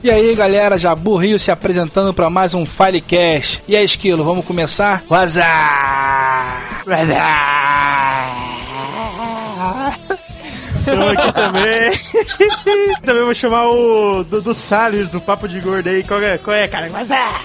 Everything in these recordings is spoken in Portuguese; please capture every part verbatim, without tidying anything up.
E aí galera, Jabu Rio se apresentando para mais um Filecast. E aí Esquilo, vamos começar? Wazá! Wazá! Eu aqui também. Também vou chamar o Dudu Salles do Papo de Gordo aí. Qual é, qual é cara? Wazá!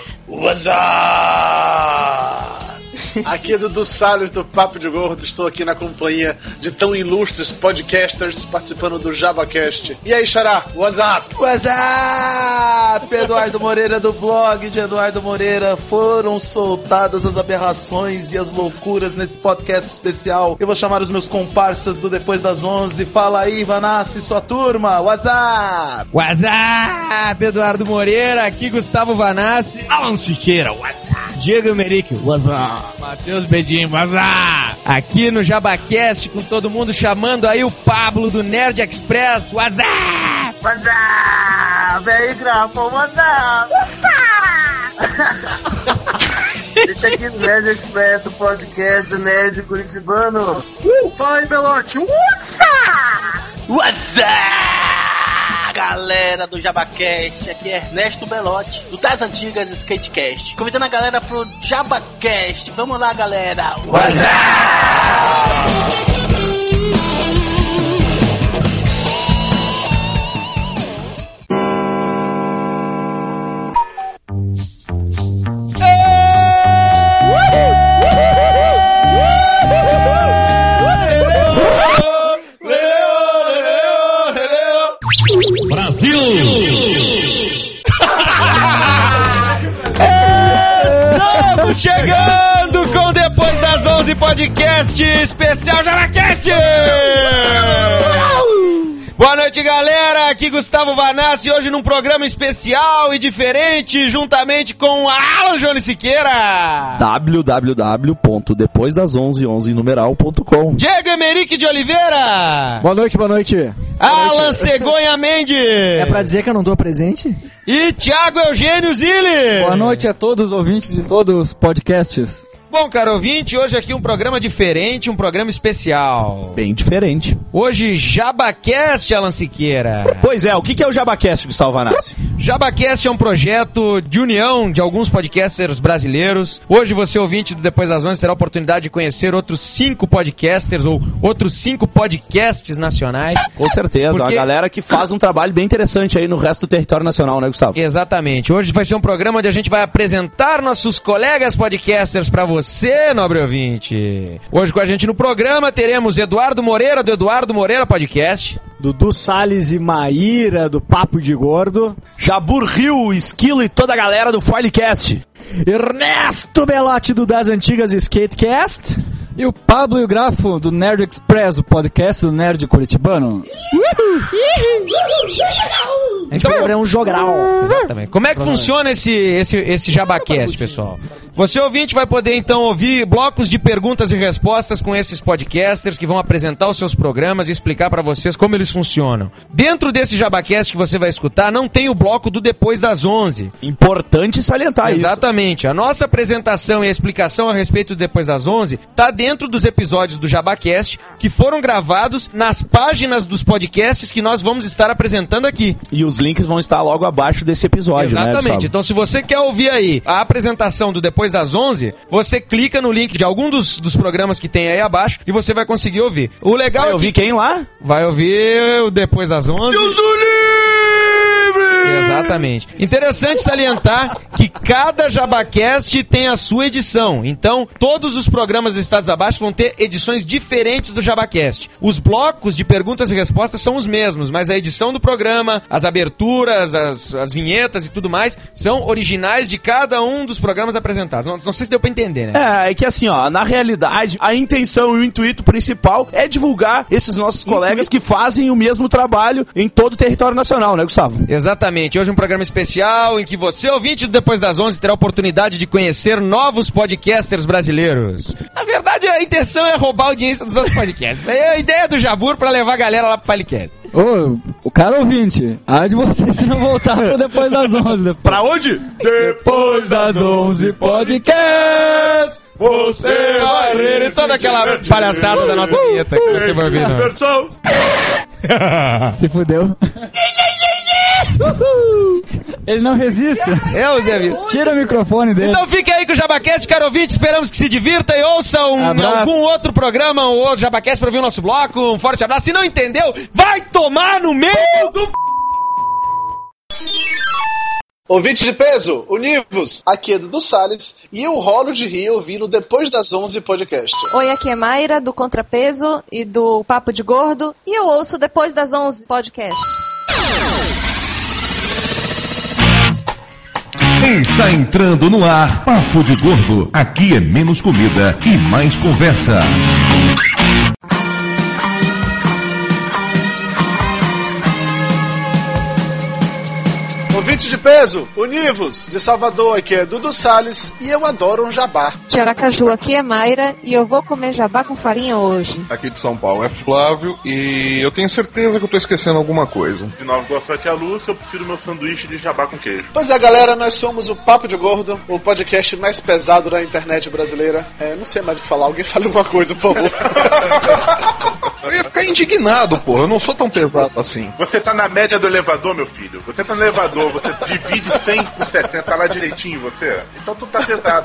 Wazá! Aqui é Dudu Salles do Papo de Gordo, estou aqui na companhia de tão ilustres podcasters participando do JabaCast. E aí, Xará, WhatsApp? WhatsApp! Eduardo Moreira do blog de Eduardo Moreira. Foram soltadas as aberrações e as loucuras nesse podcast especial. Eu vou chamar os meus comparsas do Depois das onze. Fala aí, Vanassi, sua turma. WhatsApp! WhatsApp! Eduardo Moreira, aqui Gustavo Vanassi, Alan Siqueira, WhatsApp! Diego Merick, WhatsApp! Matheus Bedinho, WhatsApp! Aqui no JabaCast, com todo mundo chamando aí o Pablo do Nerd Express, WhatsApp! WhatsApp! Vem aí, grafo, WhatsApp! Esse aqui é o Nerd Express, o podcast do Nerd Curitibano. Uh, fala aí, Belote! WhatsApp! WhatsApp! Galera do JabaCast, aqui é Ernesto Belotti, do Das Antigas Skatecast, convidando a galera pro JabaCast. Vamos lá, galera! WhatsApp! Estamos chegando com Depois das onze podcast especial JabaCast! Boa noite, galera, aqui Gustavo Vanassi, hoje num programa especial e diferente, juntamente com Alan Jones Siqueira, w w w ponto depois das onze onze numeral ponto com. Diego Emerick de Oliveira. Boa noite, boa noite. Alan noite. Cegonha Mendes. É pra dizer que eu não tô presente? E Thiago Eugênio Zilli. Boa noite a todos os ouvintes de todos os podcasts. Bom, caro ouvinte, hoje aqui um programa diferente, um programa especial. Bem diferente. Hoje, JabaCast, Alan Siqueira. Pois é, o que é o JabaCast, Gustavo Vanassi? JabaCast é um projeto de união de alguns podcasters brasileiros. Hoje você, ouvinte do Depois das onze, terá a oportunidade de conhecer outros cinco podcasters ou outros cinco podcasts nacionais. Com certeza, Porque... uma galera que faz um trabalho bem interessante aí no resto do território nacional, né, Gustavo? Exatamente. Hoje vai ser um programa onde a gente vai apresentar nossos colegas podcasters pra você. Você, nobre ouvinte. Hoje com a gente no programa teremos Eduardo Moreira, do Eduardo Moreira Podcast. Dudu Salles e Maíra, do Papo de Gordo. Jabur Rio, Esquilo e toda a galera do Filecast. Ernesto Belotti, do Das Antigas Skatecast. E o Pablo e o Grafo, do Nerd Express, o podcast do Nerd Curitibano. A gente Então, vai um jogral. Exatamente. Como é que funciona esse, esse, esse JabaCast, pessoal? Você, ouvinte, vai poder, então, ouvir blocos de perguntas e respostas com esses podcasters que vão apresentar os seus programas e explicar pra vocês como eles funcionam. Dentro desse JabaCast que você vai escutar, não tem o bloco do Depois das onze. Importante salientar isso. Exatamente. A nossa apresentação e a explicação a respeito do Depois das onze tá dentro dos episódios do JabaCast que foram gravados nas páginas dos podcasts que nós vamos estar apresentando aqui. E os links vão estar logo abaixo desse episódio, né? Exatamente. Então, se você quer ouvir aí a apresentação do Depois das onze, você clica no link de algum dos, dos programas que tem aí abaixo e você vai conseguir ouvir. O legal vai é ouvir que... quem lá? Vai ouvir o Depois das onze. Deus o livre! Exatamente. Interessante salientar que cada JabaCast tem a sua edição. Então, todos os programas listados abaixo vão ter edições diferentes do JabaCast. Os blocos de perguntas e respostas são os mesmos, mas a edição do programa, as aberturas, as, as vinhetas e tudo mais são originais de cada um dos programas apresentados. Não, não sei se deu pra entender, né? É, é que assim, ó, na realidade, a intenção e o intuito principal é divulgar esses nossos colegas que fazem o mesmo trabalho em todo o território nacional, né, Gustavo? Exatamente. Hoje um programa especial em que você, ouvinte do Depois das onze, terá a oportunidade de conhecer novos podcasters brasileiros. Na verdade, a intenção é roubar a audiência dos outros podcasts. Essa é a ideia do Jabur pra levar a galera lá pro Filecast. Ô, o cara ouvinte, há de você se não voltar pro Depois das onze. Depois. Pra onde? Depois das onze podcast. Você vai rir. E toda aquela palhaçada da nossa vinheta que você vai ouvir. Se fudeu. Ele não resiste. É o Zé Vitor. Tira o microfone dele. Então fique aí com o Jabacast, caro ouvinte. Esperamos que se divirta e ouça um, algum outro programa ou outro Jabacast pra ouvir o nosso bloco. Um forte abraço. Se não entendeu, vai tomar no meio do... Ouvinte de peso, univos! Aqui é Dudu Salles e eu rolo de rir ouvindo Depois das onze podcast. Oi, aqui é Mayra, do Contrapeso e do Papo de Gordo, e eu ouço Depois das onze podcast. Está entrando no ar Papo de Gordo. Aqui é menos comida e mais conversa. Ouvinte de peso, univos! De Salvador, aqui é Dudu Salles e eu adoro um jabá. De Aracaju, aqui é Mayra e eu vou comer jabá com farinha hoje. Aqui de São Paulo é Flávio e eu tenho certeza que eu tô esquecendo alguma coisa. De Nova Iguaçu, aqui é a Lúcia, eu prefiro meu sanduíche de jabá com queijo. Pois é, galera, nós somos o Papo de Gordo, o podcast mais pesado da internet brasileira. É, não sei mais o que falar, alguém fale alguma coisa, por favor. Eu ia ficar indignado, porra, eu não sou tão pesado assim. Você tá na média do elevador, meu filho. Você tá no elevador, você divide cem por setenta, tá lá direitinho, você. Então tu tá pesado.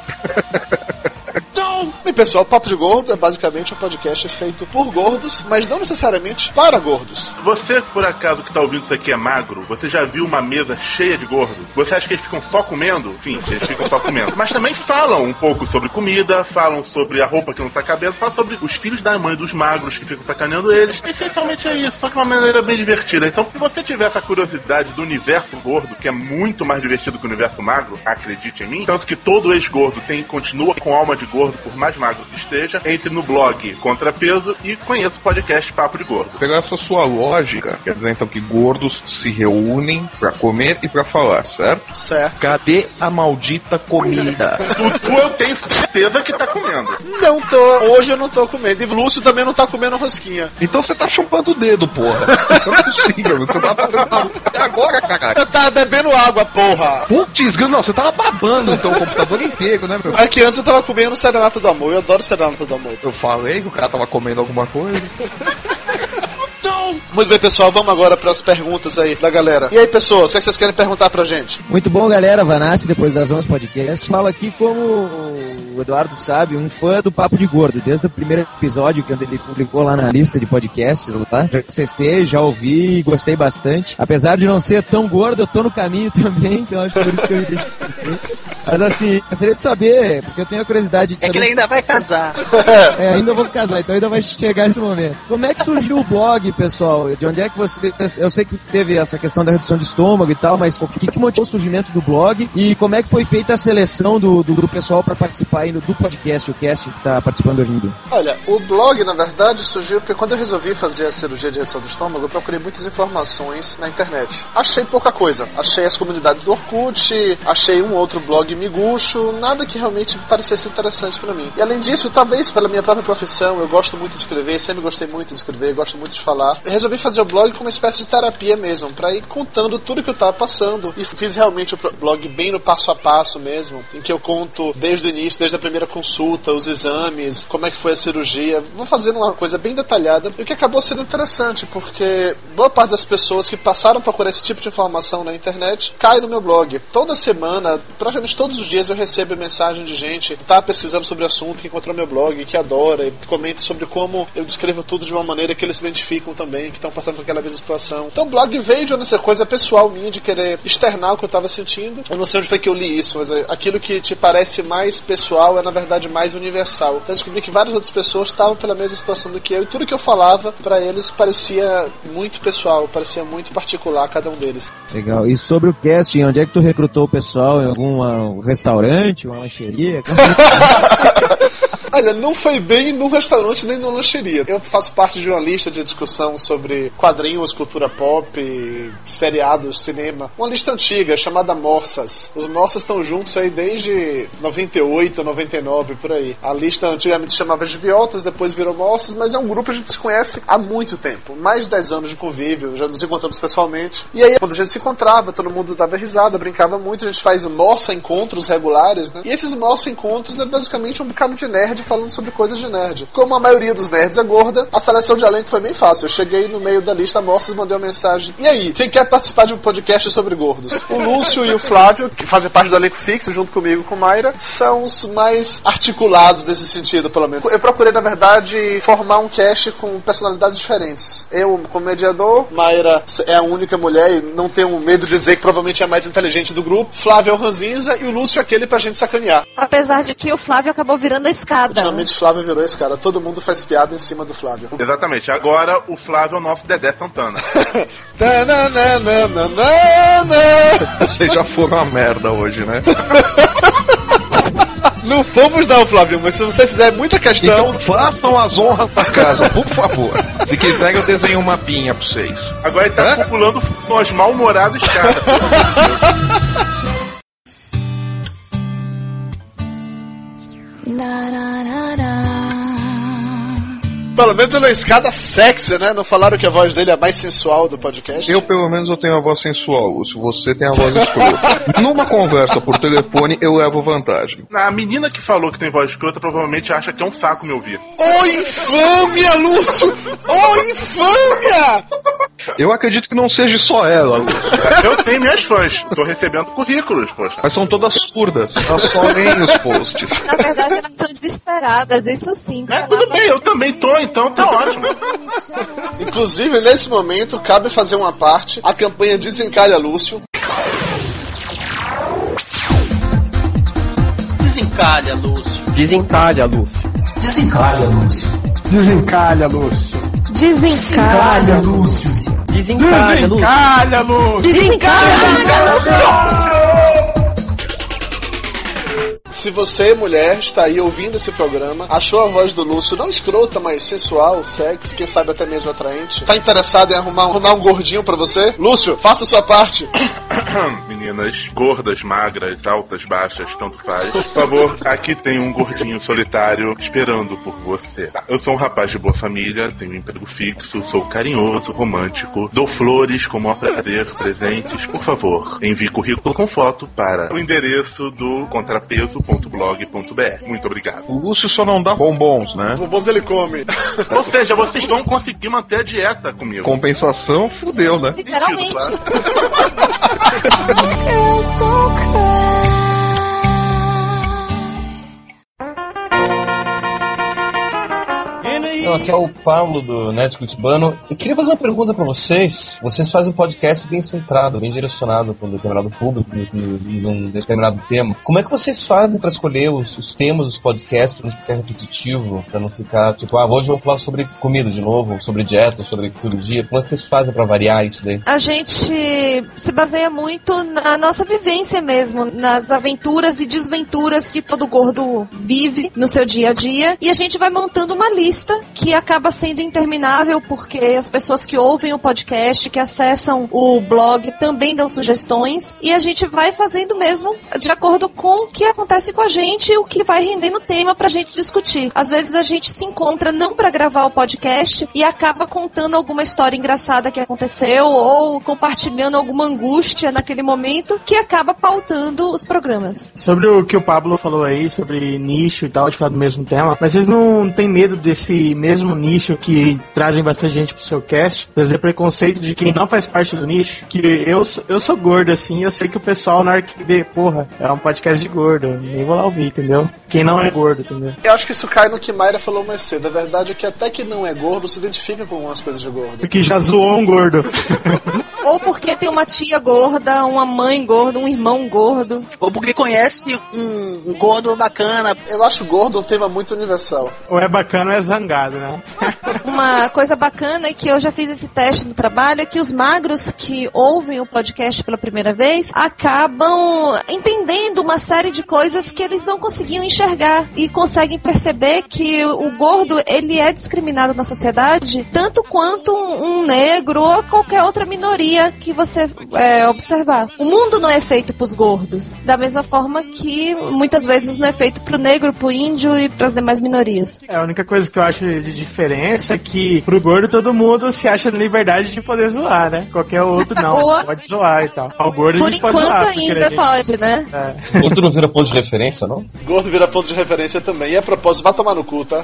Então, bem pessoal, o Papo de Gordo é basicamente um podcast feito por gordos, mas não necessariamente para gordos. Você, por acaso, que tá ouvindo isso aqui é magro, você já viu uma mesa cheia de gordo? Você acha que eles ficam só comendo? Sim, eles ficam só comendo. Mas também falam um pouco sobre comida, falam sobre a roupa que não tá cabendo, falam sobre os filhos da mãe dos magros que ficam sacaneando eles. Essencialmente é isso, só que de uma maneira bem divertida. Então, se você tiver essa curiosidade do universo gordo, que é muito mais divertido que o universo magro, acredite em mim, tanto que todo ex-gordo tem, continua com alma de gordo, por mais magro que esteja, entre no blog Contrapeso e conheça o podcast Papo de Gordo. Pegar essa sua lógica, quer dizer então que gordos se reúnem pra comer e pra falar, certo? Certo. Cadê a maldita comida? Tu, tu eu tenho certeza que tá comendo. Não tô, hoje eu não tô comendo. E Lúcio também não tá comendo rosquinha. Então você tá chupando o dedo, porra. Não é possível, você tá fazendo até agora, caralho. Eu tava bebendo água, porra. Putz, não, você tava babando então o computador inteiro, né, meu? Aqui antes eu tava comendo Serenata do Amor, eu adoro Serenata do Amor. Eu falei que o cara tava comendo alguma coisa. Muito bem, pessoal, vamos agora para as perguntas aí da galera. E aí, pessoas, o que vocês querem perguntar pra gente? Muito bom, galera. Vanassi, depois das onze podcast. Fala aqui como o Eduardo sabe, um fã do Papo de Gordo. Desde o primeiro episódio, que ele publicou lá na lista de podcasts, lá, já acessei, já ouvi e gostei bastante. Apesar de não ser tão gordo, eu tô no caminho também, então acho que por isso que eu identifiquei. Mas assim, gostaria de saber, porque eu tenho a curiosidade de saber... É que ele ainda vai casar. É, ainda vou casar, então ainda vai chegar esse momento. Como é que surgiu o blog, pessoal? De onde é que você... Eu sei que teve essa questão da redução de estômago e tal, mas o que, que motivou o surgimento do blog? E como é que foi feita a seleção do, do grupo pessoal para participar aí no, do podcast, o cast que está participando hoje em dia? Olha, o blog, na verdade, surgiu porque quando eu resolvi fazer a cirurgia de redução do estômago, eu procurei muitas informações na internet. Achei pouca coisa. Achei as comunidades do Orkut, achei um outro blog miguxo, nada que realmente parecesse interessante pra mim. E além disso, talvez pela minha própria profissão, eu gosto muito de escrever, sempre gostei muito de escrever, gosto muito de falar. Eu resolvi fazer o blog como uma espécie de terapia mesmo, pra ir contando tudo que eu tava passando. E fiz realmente o blog bem no passo a passo mesmo, em que eu conto desde o início, desde a primeira consulta, os exames, como é que foi a cirurgia. Vou fazendo uma coisa bem detalhada, e o que acabou sendo interessante, porque boa parte das pessoas que passaram a procurar esse tipo de informação na internet cai no meu blog. Toda semana, praticamente todos os dias eu recebo mensagem de gente que tá pesquisando sobre o assunto, que encontrou meu blog, que adora, e comenta sobre como eu descrevo tudo de uma maneira que eles se identificam também, que estão passando por aquela mesma situação. Então o blog veio de uma coisa pessoal minha, de querer externar o que eu tava sentindo. Eu não sei onde foi que eu li isso, mas aquilo que te parece mais pessoal é na verdade mais universal. Então eu descobri que várias outras pessoas estavam pela mesma situação do que eu, e tudo que eu falava pra eles parecia muito pessoal, parecia muito particular, cada um deles. Legal. E sobre o casting, onde é que tu recrutou o pessoal? Em algum uh, restaurante, uma lancheria? Olha, não foi bem num restaurante nem numa lancheria. Eu faço parte de uma lista de discussão sobre quadrinhos, cultura pop, seriados, cinema. Uma lista antiga chamada Morsas. Os Morsas estão juntos aí desde noventa e oito, noventa e nove, por aí. A lista antigamente se chamava Gibiotas, depois virou Morsas, mas é um grupo que a gente se conhece há muito tempo. Mais de dez anos de convívio, já nos encontramos pessoalmente. E aí, quando a gente se encontrava, todo mundo dava risada, brincava muito. A gente faz Morsa encontros regulares, né? E esses Morsa encontros é basicamente um bocado de nerd falando sobre coisas de nerd. Como a maioria dos nerds é gorda, a seleção de elenco foi bem fácil. Eu cheguei no meio da lista amostras e mandei uma mensagem. E aí, quem quer participar de um podcast sobre gordos? O Lúcio e o Flávio, que fazem parte do elenco fixo, junto comigo com Mayra, são os mais articulados nesse sentido, pelo menos. Eu procurei, na verdade, formar um cast com personalidades diferentes. Eu, como mediador, Mayra é a única mulher e não tenho medo de dizer que provavelmente é a mais inteligente do grupo. Flávio é o ranzinza e o Lúcio é aquele pra gente sacanear. Apesar de que o Flávio acabou virando a escada. Ultimamente o Flávio virou a escada. Todo mundo faz piada em cima do Flávio. Exatamente. Agora o Flávio é o nosso Dedé Santana. Vocês já foram uma merda hoje, né? Não fomos não, Flávio, mas se você fizer muita questão... Então façam as honras da casa, por favor. Se quiserem eu desenho um mapinha pra vocês. Agora ele tá Hã? populando nós mal-humorados, cara. Pelo menos na escada sexy, né? Não falaram que a voz dele é a mais sensual do podcast? Eu, pelo menos, eu tenho a voz sensual, Lúcio. Você tem a voz escrota. Numa conversa por telefone, eu levo vantagem. A menina que falou que tem voz escrota provavelmente acha que é um saco me ouvir. Ô infâmia, Lúcio! Ô infâmia! Eu acredito que não seja só ela, Lúcio. Eu tenho minhas fãs. Tô recebendo currículos, poxa. Mas são todas surdas. Elas só leem os posts. Na verdade, elas são desesperadas, isso sim. É, tudo bem, eu também tô, então tá ótimo. Inclusive, nesse momento, cabe fazer uma parte. A campanha Desencalha Lúcio. Desencalha, Lúcio. Desencalha, Lúcio. Desencalha, Lúcio. Desencalha, Lúcio. Desencalha, Lúcio. Desencalha, Lúcio. Desencalha, Lúcio. Desencalha, Lúcio. Se você, mulher, está aí ouvindo esse programa, achou a voz do Lúcio não escrota, mas sensual, sexy, quem sabe até mesmo atraente, tá interessado em arrumar, arrumar um gordinho pra você? Lúcio, faça a sua parte. Meninas gordas, magras, altas, baixas, tanto faz. Por favor, aqui tem um gordinho solitário esperando por você. Eu sou um rapaz de boa família, tenho um emprego fixo, sou carinhoso, romântico, dou flores como a prazer, presentes. Por favor, envie currículo com foto para o endereço do contrapeso ponto blog ponto b r. Muito obrigado. O Lúcio só não dá bombons, né? Bombons ele come. Ou seja, vocês vão conseguir manter a dieta comigo. Compensação, fudeu, né? Literalmente. Claro. Então, aqui é o Paulo do Nerd Curitibano. Eu queria fazer uma pergunta pra vocês. Vocês fazem um podcast bem centrado, bem direcionado para um determinado público, num determinado tema. Como é que vocês fazem pra escolher os, os temas dos podcasts, pra não ficar repetitivo, pra não ficar, tipo, ah, hoje eu vou falar sobre comida de novo, sobre dieta, sobre cirurgia. Como é que vocês fazem pra variar isso daí? A gente se baseia muito na nossa vivência mesmo, nas aventuras e desventuras que todo gordo vive no seu dia a dia. E a gente vai montando uma lista que acaba sendo interminável, porque as pessoas que ouvem o podcast, que acessam o blog, também dão sugestões, e a gente vai fazendo mesmo de acordo com o que acontece com a gente e o que vai rendendo tema pra gente discutir. Às vezes a gente se encontra não pra gravar o podcast e acaba contando alguma história engraçada que aconteceu ou compartilhando alguma angústia naquele momento que acaba pautando os programas. Sobre o que o Pablo falou aí, sobre nicho e tal, de falar do mesmo tema, mas vocês não têm medo desse mesmo nicho que trazem bastante gente pro seu cast, trazer preconceito de quem não faz parte do nicho? Que eu, eu sou gordo, assim, eu sei que o pessoal na hora que vê, porra, é um podcast de gordo, nem vou lá ouvir, entendeu? Quem não é gordo, entendeu? Eu acho que isso cai no que Mayra falou mais cedo. A verdade é que até que não é gordo, se identifica com algumas coisas de gordo. Porque já zoou um gordo. Ou porque tem uma tia gorda, uma mãe gorda, um irmão gordo. Ou porque conhece um, um gordo bacana. Eu acho gordo um tema muito universal. Ou é bacana ou é zangado, né? Uma coisa bacana é que eu já fiz esse teste no trabalho, é que os magros que ouvem o podcast pela primeira vez acabam entendendo uma série de coisas que eles não conseguiam enxergar e conseguem perceber que o gordo, ele é discriminado na sociedade tanto quanto um, um negro ou qualquer outra minoria que você é, observar. O mundo não é feito pros gordos, da mesma forma que muitas vezes não é feito pro negro, pro índio e pras demais minorias. É, a única coisa que eu acho de diferença é que pro gordo todo mundo se acha na liberdade de poder zoar, né? Qualquer outro não, Ou- pode zoar e tal. O gordo Por a gente pode enquanto zoar. porque ainda a gente- pode, né? É. Outro não vira ponto de referência, não? Gordo vira ponto de referência também. E a propósito, vai tomar no cu, tá?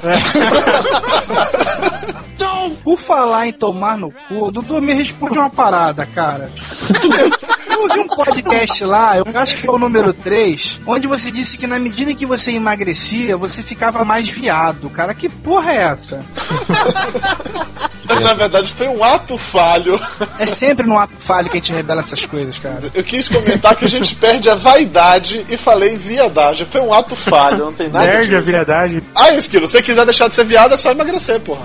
Por falar em tomar no cu, Dudu, me responde uma parada, cara. Eu ouvi um podcast lá, eu acho que foi o número três, onde você disse que na medida que você emagrecia, você ficava mais viado. Cara, que porra é essa? Na verdade, foi um ato falho. É sempre no ato falho que a gente revela essas coisas, cara. Eu quis comentar que a gente perde a vaidade e falei viadagem. Foi um ato falho, não tem nada Perde a disso. viadagem. Ah, Esquilo, se você quiser deixar de ser viado, é só emagrecer, porra.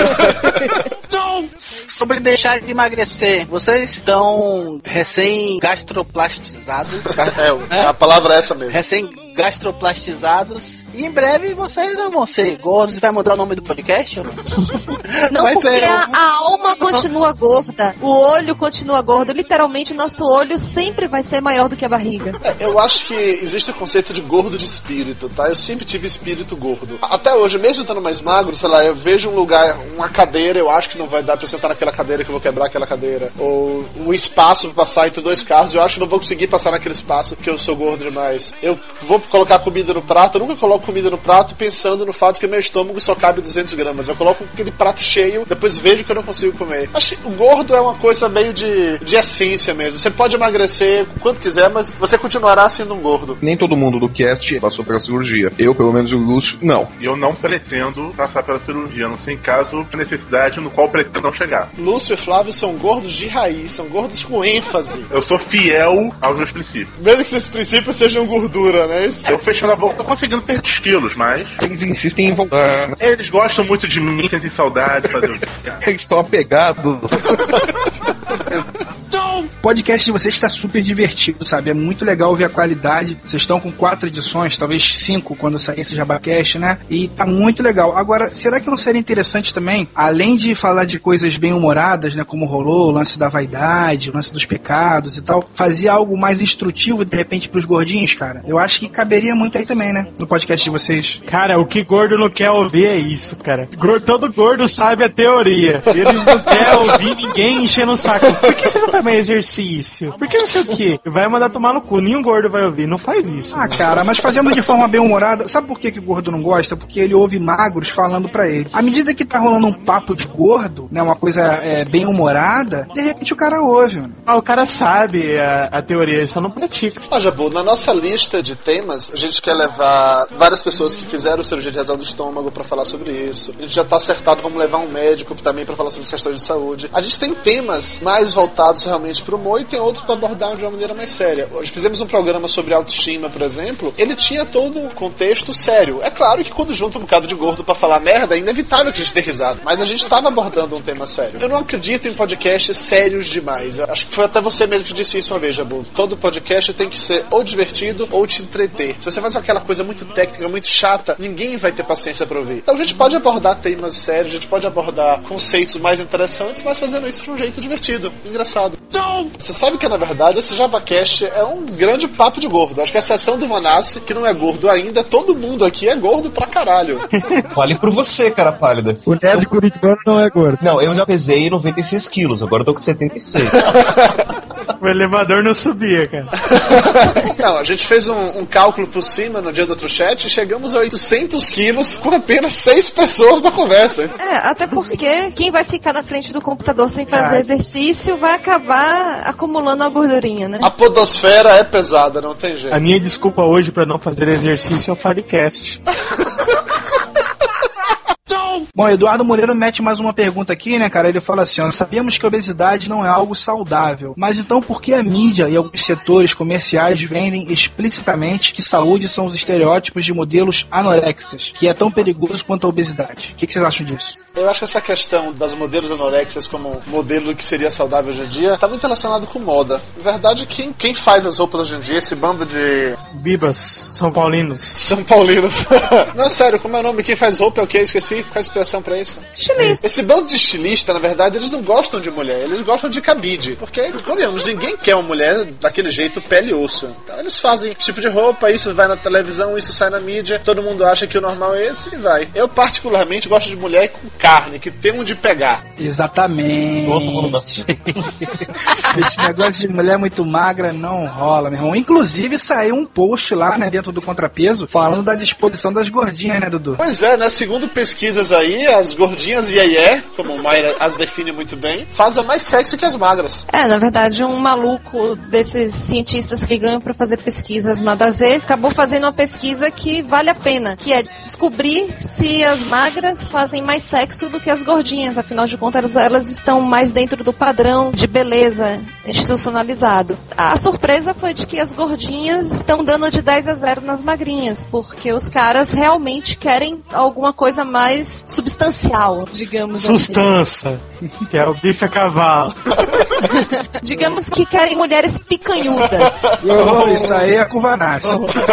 Sobre deixar de emagrecer, vocês estão recém-gastroplastizados. É, a palavra é essa mesmo. Recém-gastroplastizados. E em breve vocês não vão ser gordos. Vai mudar o nome do podcast ou não? Não, Vai porque ser- a, a alma continua gorda, o olho continua gordo. Literalmente, o nosso olho sempre vai ser maior do que a barriga. É, eu acho que existe o conceito de gordo de espírito, tá? Eu sempre tive espírito gordo. Até hoje, mesmo estando mais magro, sei lá, eu vejo um lugar, uma cadeira, eu acho que não vai dar pra sentar naquela cadeira, que eu vou quebrar aquela cadeira. Ou um espaço pra passar entre dois carros, eu acho que não vou conseguir passar naquele espaço porque eu sou gordo demais. Eu vou colocar comida no prato, eu nunca coloco comida no prato pensando no fato de que meu estômago só cabe duzentos gramas. Eu coloco aquele prato cheio, depois vejo que eu não consigo comer. Acho que o gordo é uma coisa meio de, de essência mesmo. Você pode emagrecer quanto quiser, mas você continuará sendo um gordo. Nem todo mundo do cast passou pela cirurgia. Eu, pelo menos, o Lúcio, não. E eu não pretendo passar pela cirurgia, a não ser em caso de necessidade no qual pretendo não chegar. Lúcio e Flávio são gordos de raiz, são gordos com ênfase. Eu sou fiel aos meus princípios. Mesmo que esses princípios sejam gordura, né? Isso. Eu fechando a boca, tô conseguindo perder quilos, mas Eles insistem em voltar. eles gostam muito de mim, sentem saudade, fazer o quê? Eles estão apegados. O podcast de vocês está super divertido, sabe? É muito legal ver a qualidade. Vocês estão com quatro edições, talvez cinco quando sair esse JabaCast, né? E tá muito legal. Agora, será que não seria interessante também, além de falar de coisas bem humoradas, né? Como rolou, o lance da vaidade, o lance dos pecados e tal, fazer algo mais instrutivo, de repente, pros gordinhos, cara? Eu acho que caberia muito aí também, né? No podcast de vocês. Cara, o que gordo não quer ouvir é isso, cara. Gor- Todo gordo sabe a teoria. Ele não quer ouvir ninguém enchendo o saco. Por que você não faz mais exercício? Por que não sei o quê? Vai mandar tomar no cu. Nenhum gordo vai ouvir. Não faz isso. Ah, cara, mas fazendo de forma bem humorada. Sabe por que, que o gordo não gosta? Porque ele ouve magros falando pra ele. À medida que tá rolando um papo de gordo, né? Uma coisa é, bem humorada, de repente o cara ouve, mano. Ah, o cara sabe a, a teoria, ele só não pratica. Ah, Jabu, na nossa lista de temas, a gente quer levar várias pessoas que fizeram cirurgia de redução do estômago pra falar sobre isso. A gente já tá acertado, vamos levar um médico também pra falar sobre questões de saúde. A gente tem temas mais voltados realmente pro humor e tem outros pra abordar de uma maneira mais séria. Hoje fizemos um programa sobre autoestima, por exemplo. Ele tinha todo um contexto sério. É claro que quando junta um bocado de gordo pra falar merda, é inevitável que a gente dê risada. Mas a gente tava abordando um tema sério. Eu não acredito em podcasts sérios demais. Eu acho que foi até você mesmo que disse isso uma vez, Jabu. Todo podcast tem que ser ou divertido ou te entreter. Se você faz aquela coisa muito técnica, muito chata, ninguém vai ter paciência pra ouvir. Então a gente pode abordar temas sérios, a gente pode abordar conceitos mais interessantes, mas fazendo isso de um jeito divertido, engraçado. Não! Você sabe que, na verdade, esse JabaCast é um grande papo de gordo. Acho que a exceção do Manassi, que não é gordo ainda, todo mundo aqui é gordo pra caralho. Fale por você, cara pálida. O nerd curitibano não é gordo. Não, eu já pesei noventa e seis quilos, agora eu tô com setenta e seis. O elevador não subia, cara. Não, a gente fez um, um cálculo por cima no dia do outro chat e chegamos a oitocentos quilos com apenas seis pessoas na conversa. É, até porque quem vai ficar na frente do computador sem fazer Ai. exercício vai acabar acumulando a gordurinha, né? A podosfera é pesada, não tem jeito. A minha desculpa hoje pra não fazer exercício é o Firecast. Bom, Eduardo Moreira mete mais uma pergunta aqui, né, cara? Ele fala assim, ó, sabemos que a obesidade não é algo saudável, mas então por que a mídia e alguns setores comerciais vendem explicitamente que saúde são os estereótipos de modelos anoréxicas, que é tão perigoso quanto a obesidade? O que, que vocês acham disso? Eu acho que essa questão das modelos anoréxicas como modelo do que seria saudável hoje em dia está muito relacionado com moda. Na verdade, quem, quem faz as roupas hoje em dia, esse bando de... Bibas, São Paulinos. São Paulinos. Não, sério, como é o nome? Quem faz roupa é o quê? Esqueci. Faz expressão pra isso? Estilista. Esse bando de estilista, na verdade, eles não gostam de mulher, eles gostam de cabide. Porque, convenhamos, ninguém quer uma mulher daquele jeito, pele e osso. Então eles fazem esse tipo de roupa, isso vai na televisão, isso sai na mídia, todo mundo acha que o normal é esse e vai. Eu, particularmente, gosto de mulher com carne, que tem onde pegar. Exatamente. Esse negócio de mulher muito magra não rola, meu irmão. Inclusive, saiu um post lá, né, dentro do Contrapeso, falando da disposição das gordinhas, né, Dudu? Pois é, né? Segundo pesquisas aí, as gordinhas iê, como o Mayra as define muito bem, fazem mais sexo que as magras. É, na verdade, um maluco desses cientistas que ganham pra fazer pesquisas nada a ver, acabou fazendo uma pesquisa que vale a pena, que é descobrir se as magras fazem mais sexo do que as gordinhas. Afinal de contas, elas estão mais dentro do padrão de beleza institucionalizado. A surpresa foi de que as gordinhas estão dando de dez a zero nas magrinhas, porque os caras realmente querem alguma coisa mais substancial, digamos Sustância, assim. Que é o bife a cavalo. Digamos que querem mulheres picanhudas. Oh, isso aí é Cuvanassi.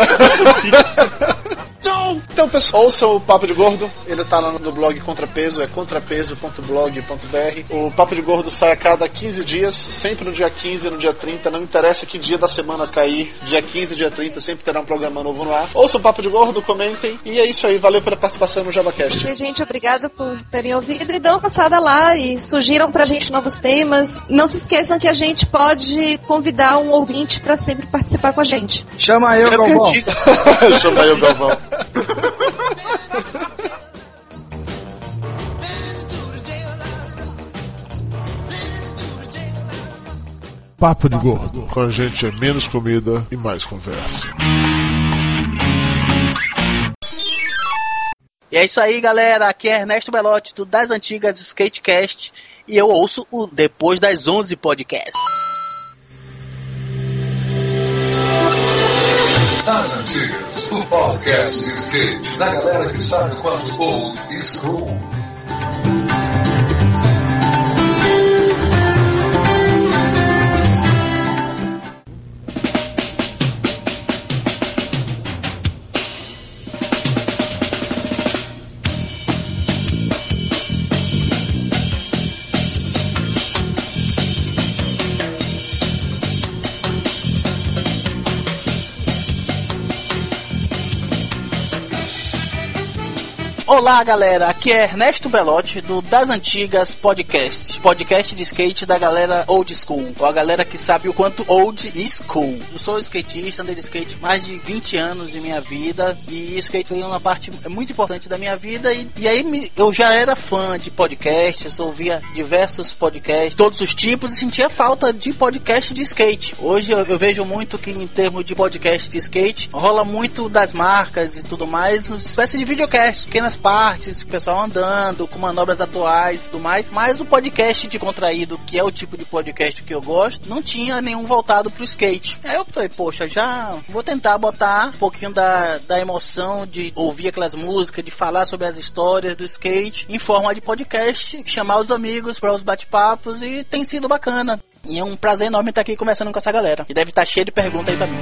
Então, pessoal, ouçam o Papo de Gordo. Ele tá lá no blog Contrapeso, é contrapeso ponto blog ponto b r. O Papo de Gordo sai a cada quinze dias, sempre no dia quinze e no dia trinta. Não interessa que dia da semana cair, dia quinze e dia trinta, sempre terá um programa novo no ar. Ouçam o Papo de Gordo, comentem. E é isso aí, valeu pela participação no JabaCast. E, gente, obrigada por terem ouvido e dão uma passada lá e sugiram pra gente novos temas. Não se esqueçam que a gente pode convidar um ouvinte pra sempre participar com a gente. Chama eu, Galvão. Chama eu, Galvão. Papo de Gordo. Com a gente é menos comida e mais conversa. E é isso aí, galera. Aqui é Ernesto Belotti do Das Antigas Skatecast e eu ouço o Depois das onze Podcast. Das Antigas, o podcast de skate da galera que sabe o quanto old is cool. Olá, galera, aqui é Ernesto Belotti do Das Antigas Podcast, podcast de skate da galera old school, ou a galera que sabe o quanto old is cool. Eu sou skatista, andei de skate mais de vinte anos em minha vida, e skate foi uma parte muito importante da minha vida, e, e aí me, eu já era fã de podcasts, ouvia diversos podcasts, todos os tipos, e sentia falta de podcast de skate. Hoje eu, eu vejo muito que em termos de podcast de skate, rola muito das marcas e tudo mais, uma espécie de videocast, pequenas partes, o pessoal andando, com manobras atuais e tudo mais, mas o podcast de contraído, que é o tipo de podcast que eu gosto, não tinha nenhum voltado pro skate. Aí eu falei, poxa, já vou tentar botar um pouquinho da, da emoção de ouvir aquelas músicas, de falar sobre as histórias do skate em forma de podcast, chamar os amigos para os bate-papos, e tem sido bacana. E é um prazer enorme estar aqui conversando com essa galera. E deve estar cheio de perguntas aí pra mim.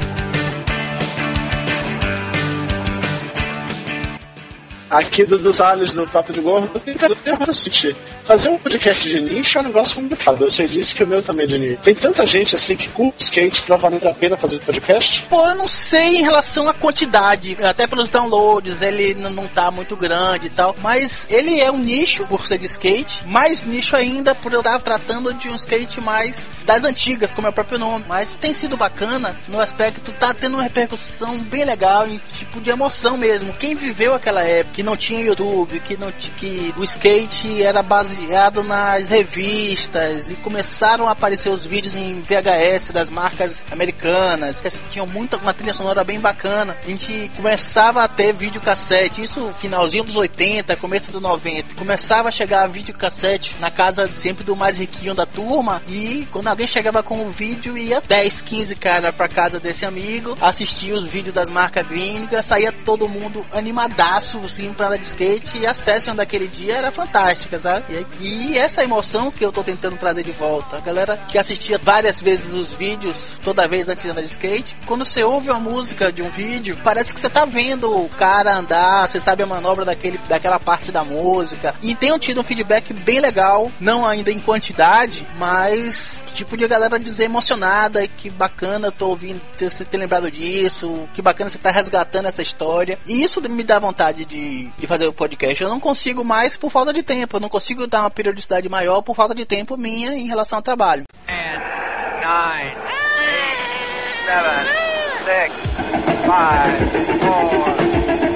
Aqui do, dos Salles do Papo de Gordo, eu assistir. Fazer um podcast de nicho é um negócio complicado. Eu sei disso que o meu também é de nicho. Tem tanta gente assim que curte skate pra valer a pena fazer podcast? Pô, eu não sei em relação à quantidade, até pelos downloads, ele não, não tá muito grande e tal, mas ele é um nicho por ser de skate, mais nicho ainda por eu estar tratando de um skate mais das antigas, como é o próprio nome. Mas tem sido bacana no aspecto, tá tendo uma repercussão bem legal, em tipo de emoção mesmo. Quem viveu aquela época, que não tinha YouTube, que, não t- que o skate era baseado nas revistas, e começaram a aparecer os vídeos em V H S das marcas americanas, que tinham muita, uma trilha sonora bem bacana. A gente começava a ter videocassete, isso finalzinho dos oitenta, começo dos noventa. Começava a chegar videocassete na casa sempre do mais riquinho da turma, e quando alguém chegava com o vídeo, ia dez, quinze caras pra casa desse amigo, assistia os vídeos das marcas gringas, saía todo mundo animadaço, assim, novinho pra andar de skate e a session daquele dia era fantástica, sabe? E, e essa emoção que eu tô tentando trazer de volta. A galera que assistia várias vezes os vídeos, toda vez antes de andar de skate, quando você ouve uma música de um vídeo, parece que você tá vendo o cara andar, você sabe a manobra daquele, daquela parte da música. E tem tido um feedback bem legal, não ainda em quantidade, mas tipo de galera dizer emocionada, que bacana, tô ouvindo, ter, ter lembrado disso, que bacana você tá resgatando essa história. E isso me dá vontade de, de fazer o podcast. Eu não consigo mais por falta de tempo, eu não consigo dar uma periodicidade maior por falta de tempo minha em relação ao trabalho. nine, eight, seven, six, five, four...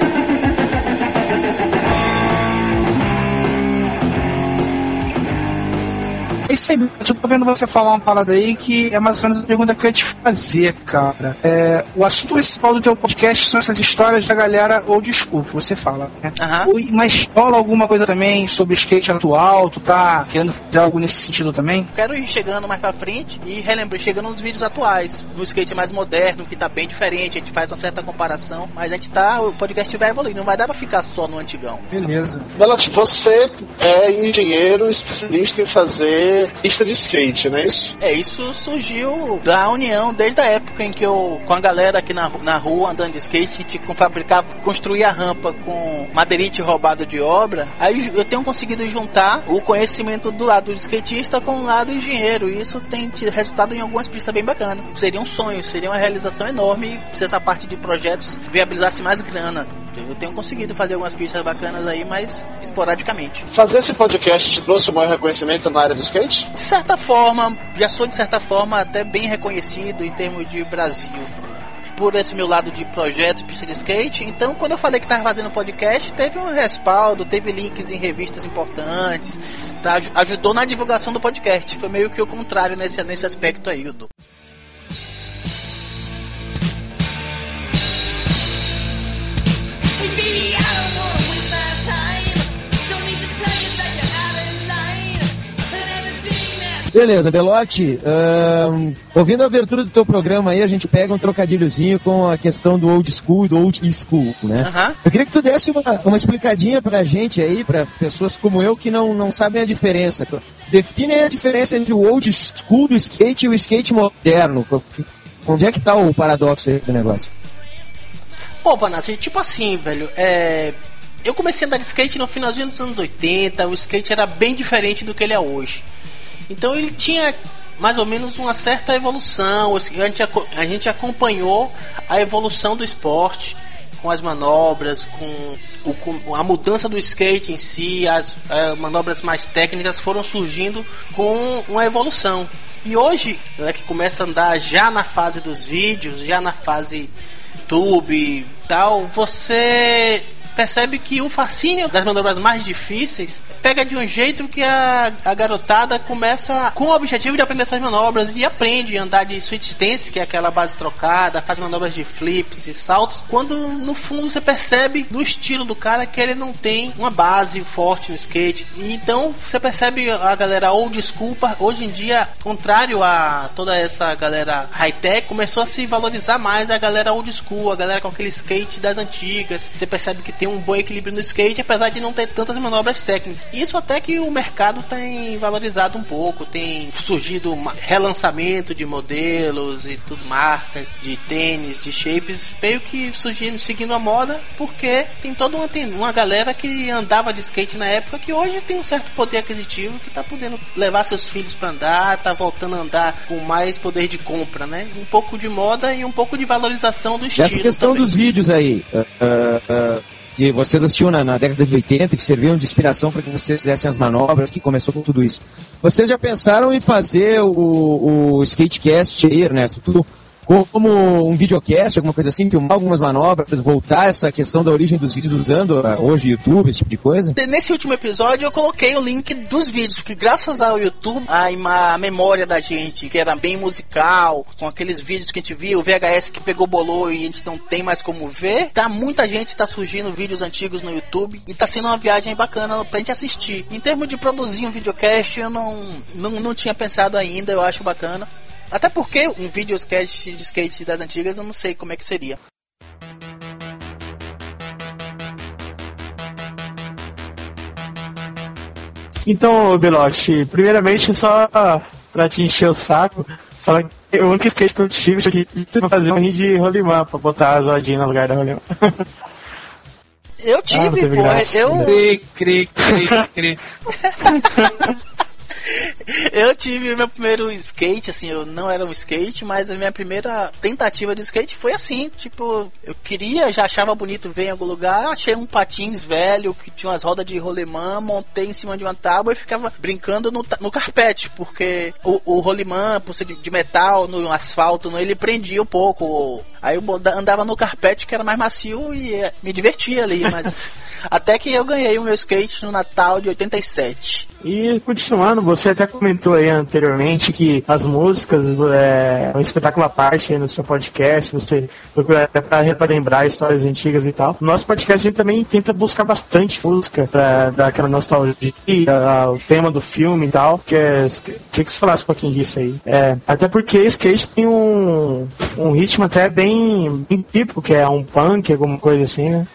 É isso aí, eu tô vendo você falar uma parada aí que é mais ou menos a pergunta que eu ia te fazer, cara. É, o assunto principal do teu podcast são essas histórias da galera old school que você fala, né? Uhum. Mas rola alguma coisa também sobre o skate atual? Tu tá querendo fazer algo nesse sentido também? Quero ir chegando mais pra frente e relembrar, chegando nos vídeos atuais, do skate mais moderno, que tá bem diferente, a gente faz uma certa comparação, mas a gente tá, o podcast vai evoluir, não vai dar pra ficar só no antigão. Beleza. Belote, você é engenheiro especialista em fazer pista de skate, não é isso? É, isso surgiu da união desde a época em que eu, com a galera aqui na, na rua, andando de skate, a gente fabricava, construía a rampa com madeirite roubado de obra. Aí eu tenho conseguido juntar o conhecimento do lado do skatista com o lado engenheiro, e isso tem resultado em algumas pistas bem bacanas. Seria um sonho, seria uma realização enorme se essa parte de projetos viabilizasse mais grana. Eu tenho conseguido fazer algumas pistas bacanas aí, mas esporadicamente. Fazer esse podcast te trouxe um maior reconhecimento na área do skate? De certa forma, já sou de certa forma até bem reconhecido em termos de Brasil, por esse meu lado de projetos, pista de skate. Então, quando eu falei que estava fazendo podcast, teve um respaldo, teve links em revistas importantes, tá? Ajudou na divulgação do podcast. Foi meio que o contrário nesse, nesse aspecto aí, Udo. Beleza, Belote, um, ouvindo a abertura do teu programa aí, a gente pega um trocadilhozinho com a questão do old school e do old school, né? Uhum. Eu queria que tu desse uma, uma explicadinha pra gente aí, pra pessoas como eu que não, não sabem a diferença. Define a diferença entre o old school do skate e o skate moderno. Onde é que tá o paradoxo aí do negócio? Pô, Vanassi, tipo assim, velho, é... eu comecei a andar de skate no finalzinho dos anos oitenta, o skate era bem diferente do que ele é hoje. Então ele tinha mais ou menos uma certa evolução, a gente, a gente acompanhou a evolução do esporte, com as manobras, com, o, com a mudança do skate em si, as, as manobras mais técnicas foram surgindo com uma evolução. E hoje, é que começa a andar já na fase dos vídeos, já na fase YouTube e tal, você percebe que o fascínio das manobras mais difíceis pega de um jeito que a, a garotada começa com o objetivo de aprender essas manobras e aprende a andar de switch stance, que é aquela base trocada, faz manobras de flips e saltos, quando no fundo você percebe do estilo do cara que ele não tem uma base forte no skate. E então você percebe a galera old school, hoje em dia, contrário a toda essa galera high-tech, começou a se valorizar mais a galera old school, a galera com aquele skate das antigas. Você percebe que tem um bom equilíbrio no skate, apesar de não ter tantas manobras técnicas. Isso até que o mercado tem valorizado um pouco, tem surgido um relançamento de modelos e tudo, marcas de tênis, de shapes, meio que surgindo, seguindo a moda, porque tem toda uma, uma galera que andava de skate na época, que hoje tem um certo poder aquisitivo, que tá podendo levar seus filhos para andar, tá voltando a andar com mais poder de compra, né? Um pouco de moda e um pouco de valorização do estilo. Essa questão também dos vídeos aí, uh, uh, uh... que vocês assistiam na, na década de oitenta, que serviam de inspiração para que vocês fizessem as manobras, que começou com tudo isso. Vocês já pensaram em fazer o, o Skatecast aí, Ernesto, tudo como um videocast, alguma coisa assim, filmar algumas manobras, voltar essa questão da origem dos vídeos usando uh, hoje YouTube, esse tipo de coisa? Nesse último episódio eu coloquei o link dos vídeos, porque graças ao YouTube, a, a memória da gente, que era bem musical, com aqueles vídeos que a gente via, o V H S que pegou, bolou e a gente não tem mais como ver, tá, muita gente tá surgindo vídeos antigos no YouTube e tá sendo uma viagem bacana pra gente assistir. Em termos de produzir um videocast, eu não, não, não tinha pensado ainda, eu acho bacana. Até porque um videocast de skate das antigas eu não sei como é que seria. Então, Belote, primeiramente só pra te encher o saco, falar que o único skate que eu tive isso aqui pra fazer um rim de rolimã, pra botar a zoadinha no lugar da rolimã. Eu tive, ah, pô, graça, eu... Cri, cri, cri, cri. Eu tive meu primeiro skate, assim, eu não era um skate, mas a minha primeira tentativa de skate foi assim, tipo, eu queria, já achava bonito ver em algum lugar, achei um patins velho que tinha umas rodas de rolimã, montei em cima de uma tábua e ficava brincando no, no carpete, porque o, o rolimã, por ser de, de metal, no asfalto, no, ele prendia um pouco, aí eu andava no carpete que era mais macio e me divertia ali, mas até que eu ganhei o meu skate no Natal de oitenta e sete. E continuando, você até comentou aí anteriormente que as músicas é um espetáculo à parte aí no seu podcast, você procura até para lembrar histórias antigas e tal. No nosso podcast a gente também tenta buscar bastante música para dar aquela nostalgia, o tema do filme e tal. Que é, queria que você falasse um pouquinho disso aí. É, até porque skate tem um, um ritmo até bem, bem típico, que é um punk, alguma coisa assim, né?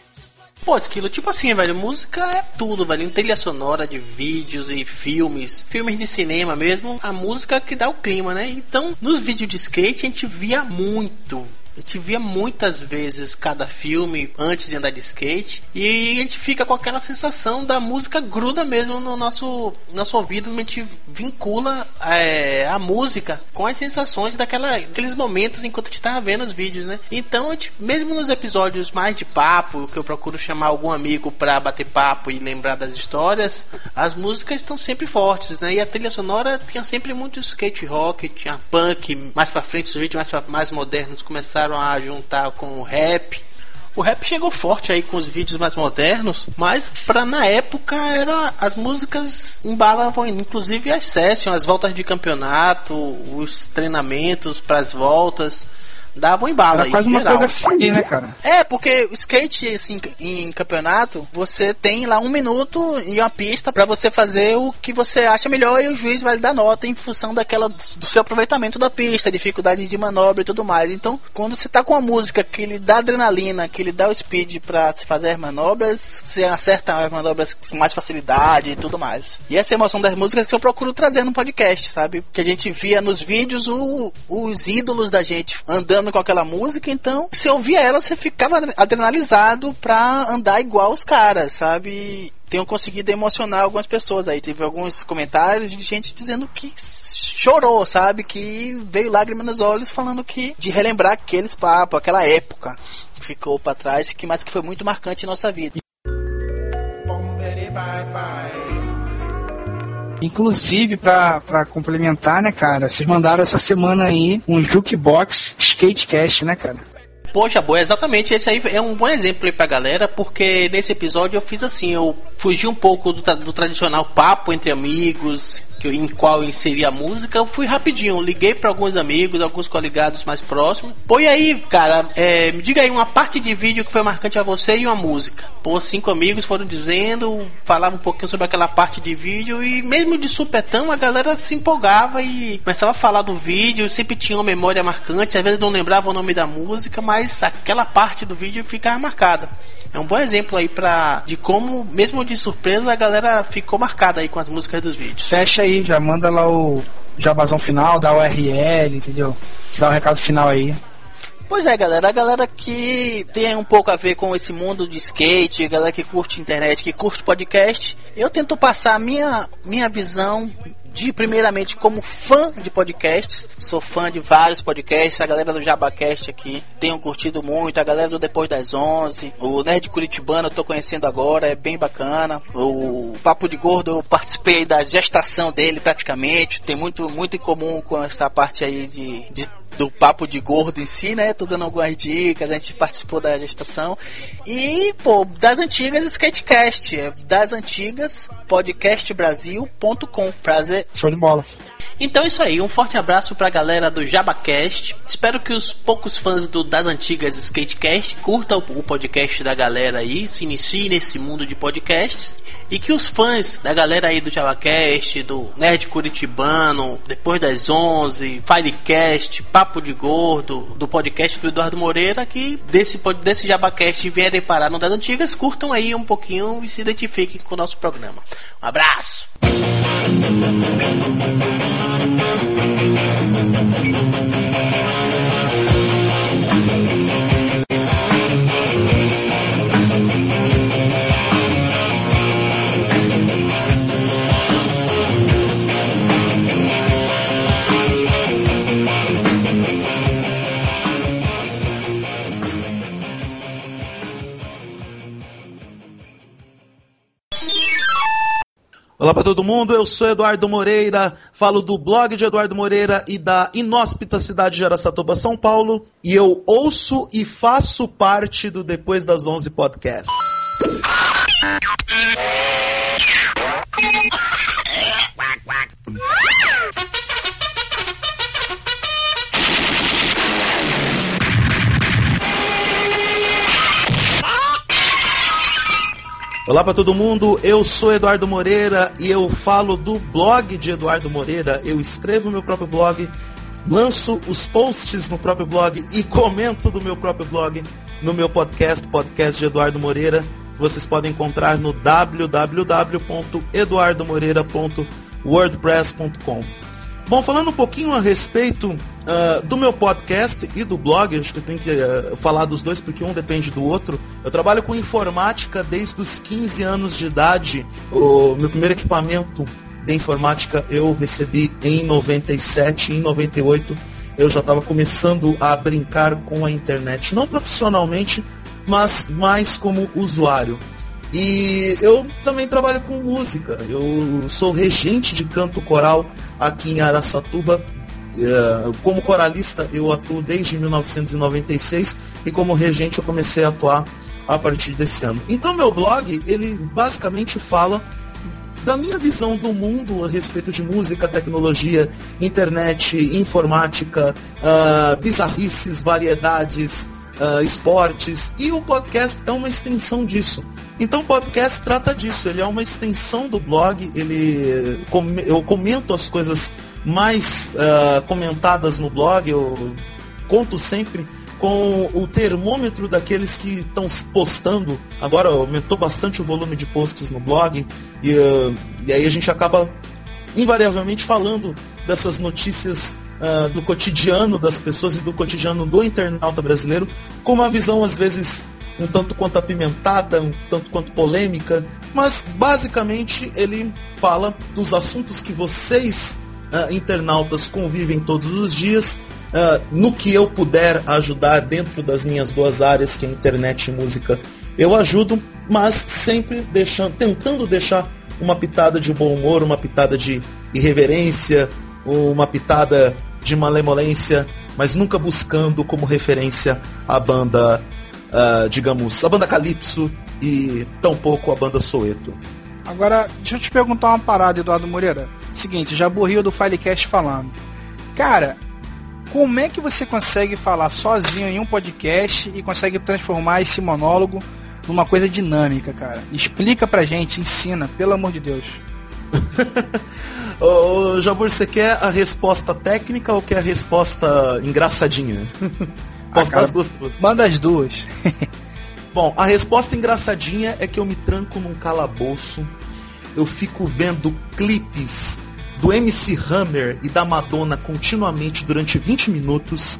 Pô, Esquilo, tipo assim, velho, música é tudo, velho, trilha sonora de vídeos e filmes, filmes de cinema mesmo, a música que dá o clima, né? Então, nos vídeos de skate a gente via muito, a gente via muitas vezes cada filme antes de andar de skate e a gente fica com aquela sensação da música gruda mesmo no nosso, nosso ouvido, a gente vincula é, a música com as sensações daquela, daqueles momentos enquanto a gente tava vendo os vídeos, né? Então, a gente, mesmo nos episódios mais de papo, que eu procuro chamar algum amigo pra bater papo e lembrar das histórias, as músicas estão sempre fortes, né? E a trilha sonora tinha sempre muito skate rock, tinha punk, mais pra frente os vídeos mais, pra, mais modernos começaram a juntar com o rap. O rap chegou forte aí com os vídeos mais modernos, mas pra na época era, as músicas embalavam inclusive as sessions, as voltas de campeonato, os treinamentos pras voltas, davam embalo aí, quase uma geral. coreografia, né, cara? É, porque o skate, assim, em campeonato, você tem lá um minuto e uma pista pra você fazer o que você acha melhor e o juiz vai dar nota em função daquela, do seu aproveitamento da pista, dificuldade de manobra e tudo mais. Então, quando você tá com a música que lhe dá adrenalina, que lhe dá o speed pra se fazer as manobras, você acerta as manobras com mais facilidade e tudo mais. E essa emoção das músicas que eu procuro trazer no podcast, sabe? Que a gente via nos vídeos o, os ídolos da gente andando com aquela música, então se ouvia ela, você ficava adrenalizado pra andar igual os caras, sabe? Tenho conseguido emocionar algumas pessoas aí. Teve alguns comentários de gente dizendo que chorou, sabe? Que veio lágrimas nos olhos falando que de relembrar aqueles papos, aquela época que ficou pra trás, que mais que foi muito marcante em nossa vida. Inclusive, pra, pra complementar, né, cara, vocês mandaram essa semana aí um Jukebox Skatecast, né, cara? Poxa, boa, exatamente, esse aí é um bom exemplo aí pra galera, porque nesse episódio eu fiz assim, eu fugi um pouco do, do tradicional papo entre amigos, que, em qual eu inseri a música, eu fui rapidinho, liguei pra alguns amigos, alguns coligados mais próximos. Pô, e aí, cara, é, me diga aí uma parte de vídeo que foi marcante a você e uma música. Pô, cinco amigos foram dizendo, falavam um pouquinho sobre aquela parte de vídeo e mesmo de supetão a galera se empolgava e começava a falar do vídeo, sempre tinha uma memória marcante, às vezes não lembrava o nome da música, mas aquela parte do vídeo ficava marcada. É um bom exemplo aí pra, de como, mesmo de surpresa, a galera ficou marcada aí com as músicas dos vídeos. Fecha aí, já manda lá o jabazão final, dá o U R L, entendeu? Dá o recado final aí. Pois é, galera, a galera que tem um pouco a ver com esse mundo de skate, a galera que curte internet, que curte podcast, eu tento passar a minha, minha visão de, primeiramente, como fã de podcasts. Sou fã de vários podcasts, a galera do JabaCast aqui tenho curtido muito, a galera do Depois das onze, o Nerd Curitibano eu tô conhecendo agora, é bem bacana. O Papo de Gordo eu participei da gestação dele praticamente, tem muito, muito em comum com essa parte aí de... de do Papo de Gordo em si, né? Tô dando algumas dicas, a gente participou da gestação. E, pô, das antigas Skatecast, das antigas podcast brasil ponto com. Prazer. Show de bola. Então é isso aí, um forte abraço pra galera do JabaCast. Espero que os poucos fãs do, das antigas Skatecast curtam o podcast da galera aí, se iniciem nesse mundo de podcasts. E que os fãs da galera aí do JabaCast, do Nerd Curitibano, Depois das onze, Filecast, Papo de Gordo, do podcast do Eduardo Moreira, que desse, desse JabaCast vierem parar no das antigas, curtam aí um pouquinho e se identifiquem com o nosso programa. Um abraço! Olá para todo mundo, eu sou Eduardo Moreira, falo do blog de Eduardo Moreira e da inóspita cidade de Araçatuba, São Paulo, e eu ouço e faço parte do Depois das onze Podcast. Olá para todo mundo, eu sou Eduardo Moreira e eu falo do blog de Eduardo Moreira. Eu escrevo meu próprio blog, lanço os posts no próprio blog e comento do meu próprio blog no meu podcast, podcast de Eduardo Moreira. Vocês podem encontrar no w w w ponto eduardo moreira ponto wordpress ponto com. Bom, falando um pouquinho a respeito uh, do meu podcast e do blog, acho que eu tenho que uh, falar dos dois porque um depende do outro. Eu trabalho com informática desde os quinze anos de idade. O meu primeiro equipamento de informática eu recebi em noventa e sete, em noventa e oito eu já estava começando a brincar com a internet. Não profissionalmente, mas mais como usuário. E eu também trabalho com música. Eu sou regente de canto coral aqui em Araçatuba. Como coralista eu atuo desde mil novecentos e noventa e seis e como regente eu comecei a atuar a partir desse ano. Então meu blog, ele basicamente fala da minha visão do mundo a respeito de música, tecnologia, internet, informática, uh, bizarrices, variedades, uh, esportes, e o podcast é uma extensão disso. Então o podcast trata disso, ele é uma extensão do blog, ele, eu comento as coisas mais uh, comentadas no blog, eu conto sempre com o termômetro daqueles que estão postando. Agora aumentou bastante o volume de posts no blog, e, uh, e aí a gente acaba invariavelmente falando dessas notícias uh, do cotidiano das pessoas e do cotidiano do internauta brasileiro, com uma visão às vezes um tanto quanto apimentada, um tanto quanto polêmica, mas basicamente ele fala dos assuntos que vocês, uh, internautas, convivem todos os dias, uh, no que eu puder ajudar dentro das minhas duas áreas, que é internet e música, eu ajudo, mas sempre deixando, tentando deixar uma pitada de bom humor, uma pitada de irreverência, uma pitada de malemolência, mas nunca buscando como referência a banda Uh, digamos, a banda Calypso e tampouco a banda Soweto. Agora, deixa eu te perguntar uma parada, Eduardo Moreira. Seguinte, já borriu do Filecast falando. Cara, como é que você consegue falar sozinho em um podcast e consegue transformar esse monólogo numa coisa dinâmica, cara? Explica pra gente, ensina, pelo amor de Deus. Ô, Jabur, você quer a resposta técnica ou quer a resposta engraçadinha? Ah, cara, as duas. Manda as duas. Bom, a resposta engraçadinha é que eu me tranco num calabouço, eu fico vendo clipes do M C Hammer e da Madonna continuamente durante vinte minutos.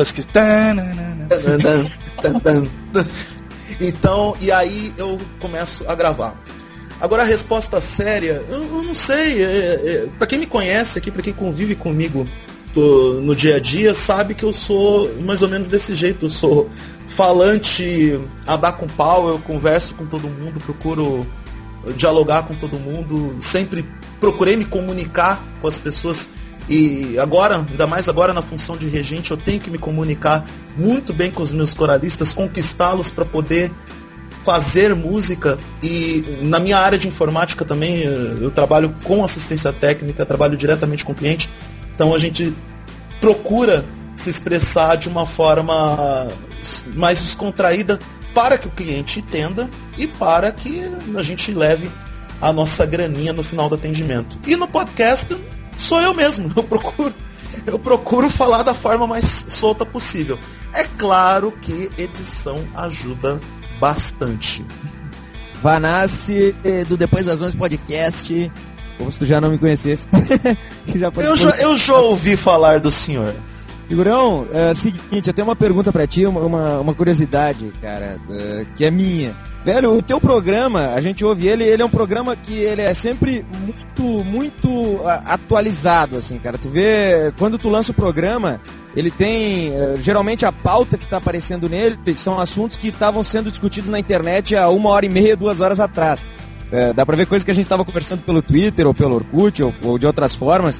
Então, e aí eu começo a gravar. Agora a resposta séria, eu, eu não sei, é, é, pra quem me conhece aqui, pra quem convive comigo Tô no dia a dia, sabe que eu sou mais ou menos desse jeito. Eu sou falante a dar com pau, eu converso com todo mundo, procuro dialogar com todo mundo, sempre procurei me comunicar com as pessoas, e agora, ainda mais agora na função de regente, eu tenho que me comunicar muito bem com os meus coralistas, conquistá-los para poder fazer música. E na minha área de informática também, eu trabalho com assistência técnica, trabalho diretamente com o cliente. Então a gente procura se expressar de uma forma mais descontraída para que o cliente entenda e para que a gente leve a nossa graninha no final do atendimento. E no podcast sou eu mesmo, eu procuro, eu procuro falar da forma mais solta possível. É claro que edição ajuda bastante. Vanassi, do Depois das onze Podcast. Como se tu já não me conhecesse. já eu, já, eu já ouvi falar do senhor. Figurão, é o seguinte, eu tenho uma pergunta pra ti, uma, uma curiosidade, cara, uh, que é minha. Velho, o teu programa, a gente ouve ele, ele é um programa que ele é sempre muito, muito uh, atualizado, assim, cara. Tu vê, quando tu lança o programa, ele tem, uh, geralmente a pauta que tá aparecendo nele são assuntos que estavam sendo discutidos na internet há uma hora e meia, duas horas atrás. Uh, dá pra ver coisas que a gente tava conversando pelo Twitter, ou pelo Orkut, ou, ou de outras formas.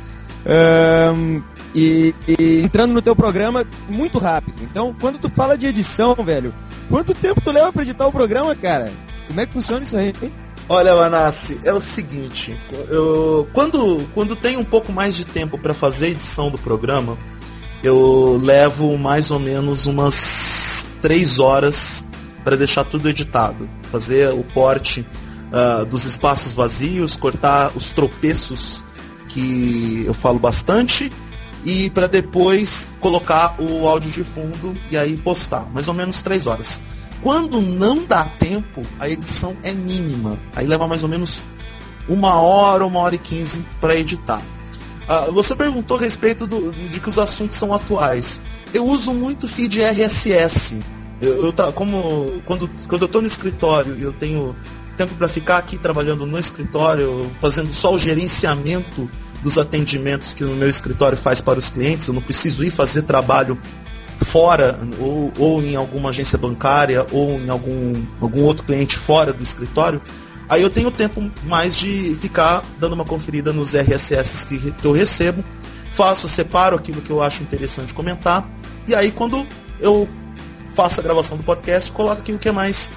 Uh, E, e entrando no teu programa muito rápido. Então, quando tu fala de edição, velho, quanto tempo tu leva pra editar o programa, cara? Como é que funciona isso aí, hein? Olha, Manassi, é o seguinte, eu, quando, quando tem um pouco mais de tempo pra fazer a edição do programa, eu levo mais ou menos umas três horas para deixar tudo editado. Fazer o corte uh, dos espaços vazios, cortar os tropeços, que eu falo bastante, e para depois colocar o áudio de fundo e aí postar, mais ou menos três horas. Quando não dá tempo, a edição é mínima, aí leva mais ou menos uma hora, uma hora e quinze para editar. Uh, você perguntou a respeito do, de que os assuntos são atuais. Eu uso muito feed R S S. Eu, eu tra- como quando, quando eu estou no escritório e eu tenho tempo para ficar aqui trabalhando no escritório, fazendo só o gerenciamento dos atendimentos que o meu escritório faz para os clientes, eu não preciso ir fazer trabalho fora, ou, ou em alguma agência bancária, ou em algum, algum outro cliente fora do escritório, aí eu tenho tempo mais de ficar dando uma conferida nos R S S que, que eu recebo, faço, separo aquilo que eu acho interessante comentar, e aí quando eu faço a gravação do podcast, coloco aquilo que é mais,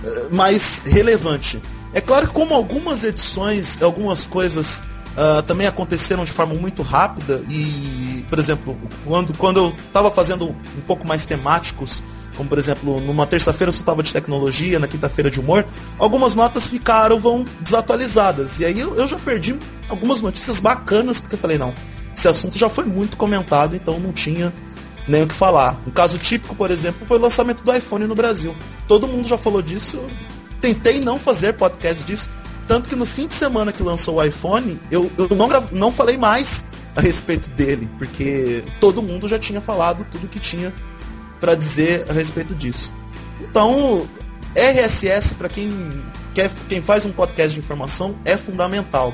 mais relevante. É claro que como algumas edições, algumas coisas Uh, também aconteceram de forma muito rápida e, por exemplo, quando, quando eu estava fazendo um pouco mais temáticos, como por exemplo, numa terça-feira eu só estava de tecnologia, na quinta-feira de humor, algumas notas ficaram vão desatualizadas. E aí eu, eu já perdi algumas notícias bacanas, porque eu falei, não, esse assunto já foi muito comentado, então não tinha nem o que falar. Um caso típico, por exemplo, foi o lançamento do iPhone no Brasil. Todo mundo já falou disso, eu tentei não fazer podcast disso, tanto que no fim de semana que lançou o iPhone, eu, eu não, gra- não falei mais a respeito dele, porque todo mundo já tinha falado tudo que tinha para dizer a respeito disso. Então, R S S, para quem, quer, quem faz um podcast de informação, é fundamental.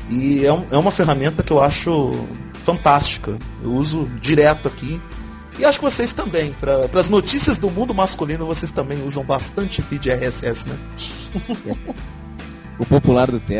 E é, um, é uma ferramenta que eu acho fantástica. Eu uso direto aqui. E acho que vocês também. Para as notícias do mundo masculino, vocês também usam bastante feed R S S, né? O popular do Terra.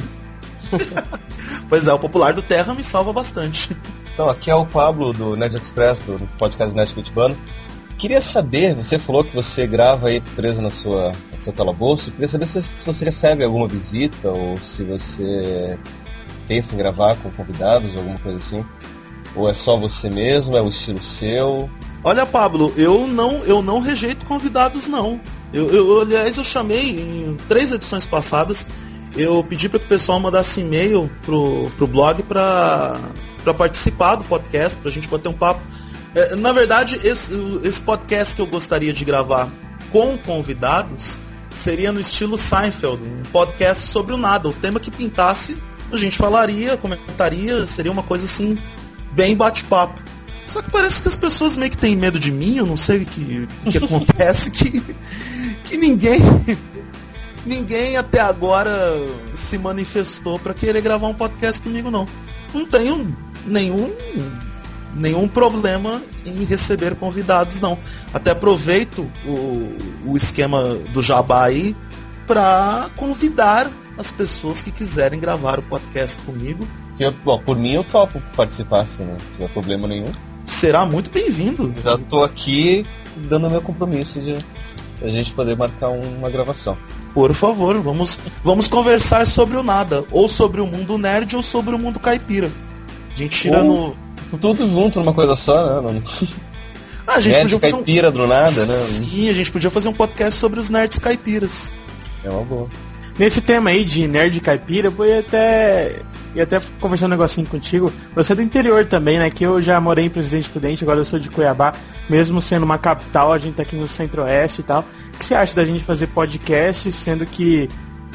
Pois é, o popular do Terra me salva bastante. Então, aqui é o Pablo do Nerd Express, do podcast Nerd Curitibano. Queria saber, você falou que você grava aí preso na sua, na sua calabouço. Queria saber se, se você recebe alguma visita ou se você pensa em gravar com convidados, alguma coisa assim. Ou é só você mesmo, é o estilo seu? Olha, Pablo, eu não, eu não rejeito convidados, não. Eu, eu, aliás, eu chamei em três edições passadas, eu pedi para que o pessoal mandasse e-mail pro, pro blog para participar do podcast, para a gente bater um papo. É, na verdade, esse, esse podcast que eu gostaria de gravar com convidados seria no estilo Seinfeld, um podcast sobre o nada. O tema que pintasse, a gente falaria, comentaria, seria uma coisa assim, bem bate-papo. Só que parece que as pessoas meio que têm medo de mim, eu não sei o que, o que acontece, que, que ninguém, ninguém até agora se manifestou para querer gravar um podcast comigo, não. Não tenho nenhum, nenhum problema em receber convidados, não. Até aproveito o, o esquema do Jabá aí para convidar as pessoas que quiserem gravar o podcast comigo. Eu, bom, por mim eu topo participar, assim, né? Não tem problema nenhum. Será muito bem-vindo. Já tô aqui dando meu compromisso de a gente poder marcar uma gravação. Por favor, vamos, vamos conversar sobre o nada. Ou sobre o mundo nerd ou sobre o mundo caipira. A gente tirando... Ou tudo junto numa coisa só, né? Ah, a gente nerd podia fazer um... caipira do nada, né? Sim, a gente podia fazer um podcast sobre os nerds caipiras. É uma boa. Nesse tema aí de nerd caipira, eu ia até, ia até conversar um negocinho contigo. Você é do interior também, né? Que eu já morei em Presidente Prudente, agora eu sou de Cuiabá. Mesmo sendo uma capital, a gente tá aqui no Centro-Oeste e tal. O que você acha da gente fazer podcast, sendo que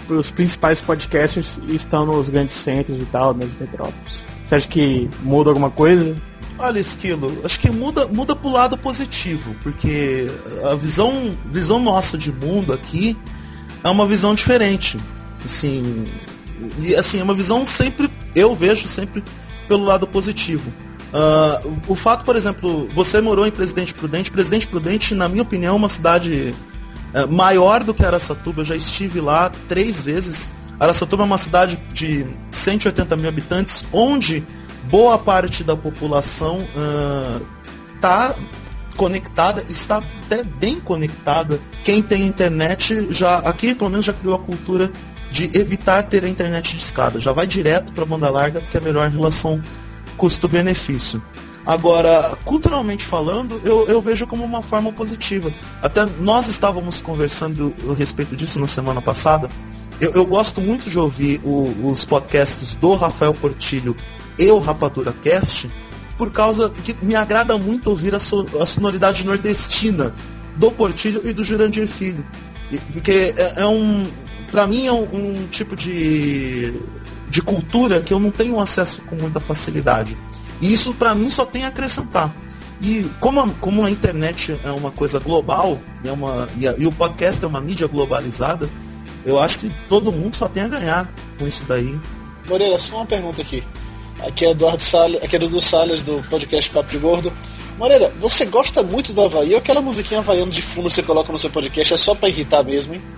os principais podcasters estão nos grandes centros e tal, nas metrópoles. Você acha que muda alguma coisa? Olha, Esquilo, acho que muda, muda pro lado positivo, porque a visão, visão nossa de mundo aqui é uma visão diferente. Assim, e, assim, é uma visão sempre, eu vejo sempre pelo lado positivo. Uh, o fato, por exemplo, você morou em Presidente Prudente. Presidente Prudente, na minha opinião, é uma cidade uh, maior do que Araçatuba. Eu já estive lá três vezes. Araçatuba é uma cidade de cento e oitenta mil habitantes, onde boa parte da população está uh, conectada, está até bem conectada. Quem tem internet, já aqui pelo menos já criou a cultura de evitar ter a internet de escada. Já vai direto para a banda larga, porque é a melhor relação custo-benefício. Agora, culturalmente falando, eu, eu vejo como uma forma positiva. Até nós estávamos conversando a respeito disso na semana passada. Eu, eu gosto muito de ouvir o, os podcasts do Rafael Portilho e o Rapadura Cast, por causa que me agrada muito ouvir a, so, a sonoridade nordestina do Portilho e do Jurandir Filho. E, porque é, é um... Pra mim é um, um tipo de, de cultura que eu não tenho acesso com muita facilidade. E isso pra mim só tem a acrescentar. E como a, como a internet é uma coisa global, é uma, e, a, e o podcast é uma mídia globalizada, eu acho que todo mundo só tem a ganhar com isso daí. Moreira, só uma pergunta aqui. Aqui é Eduardo Salles, aqui é Dudu Salles do podcast Papo de Gordo. Moreira, você gosta muito do Havaí ou aquela musiquinha havaiana de fundo que você coloca no seu podcast é só pra irritar mesmo, hein?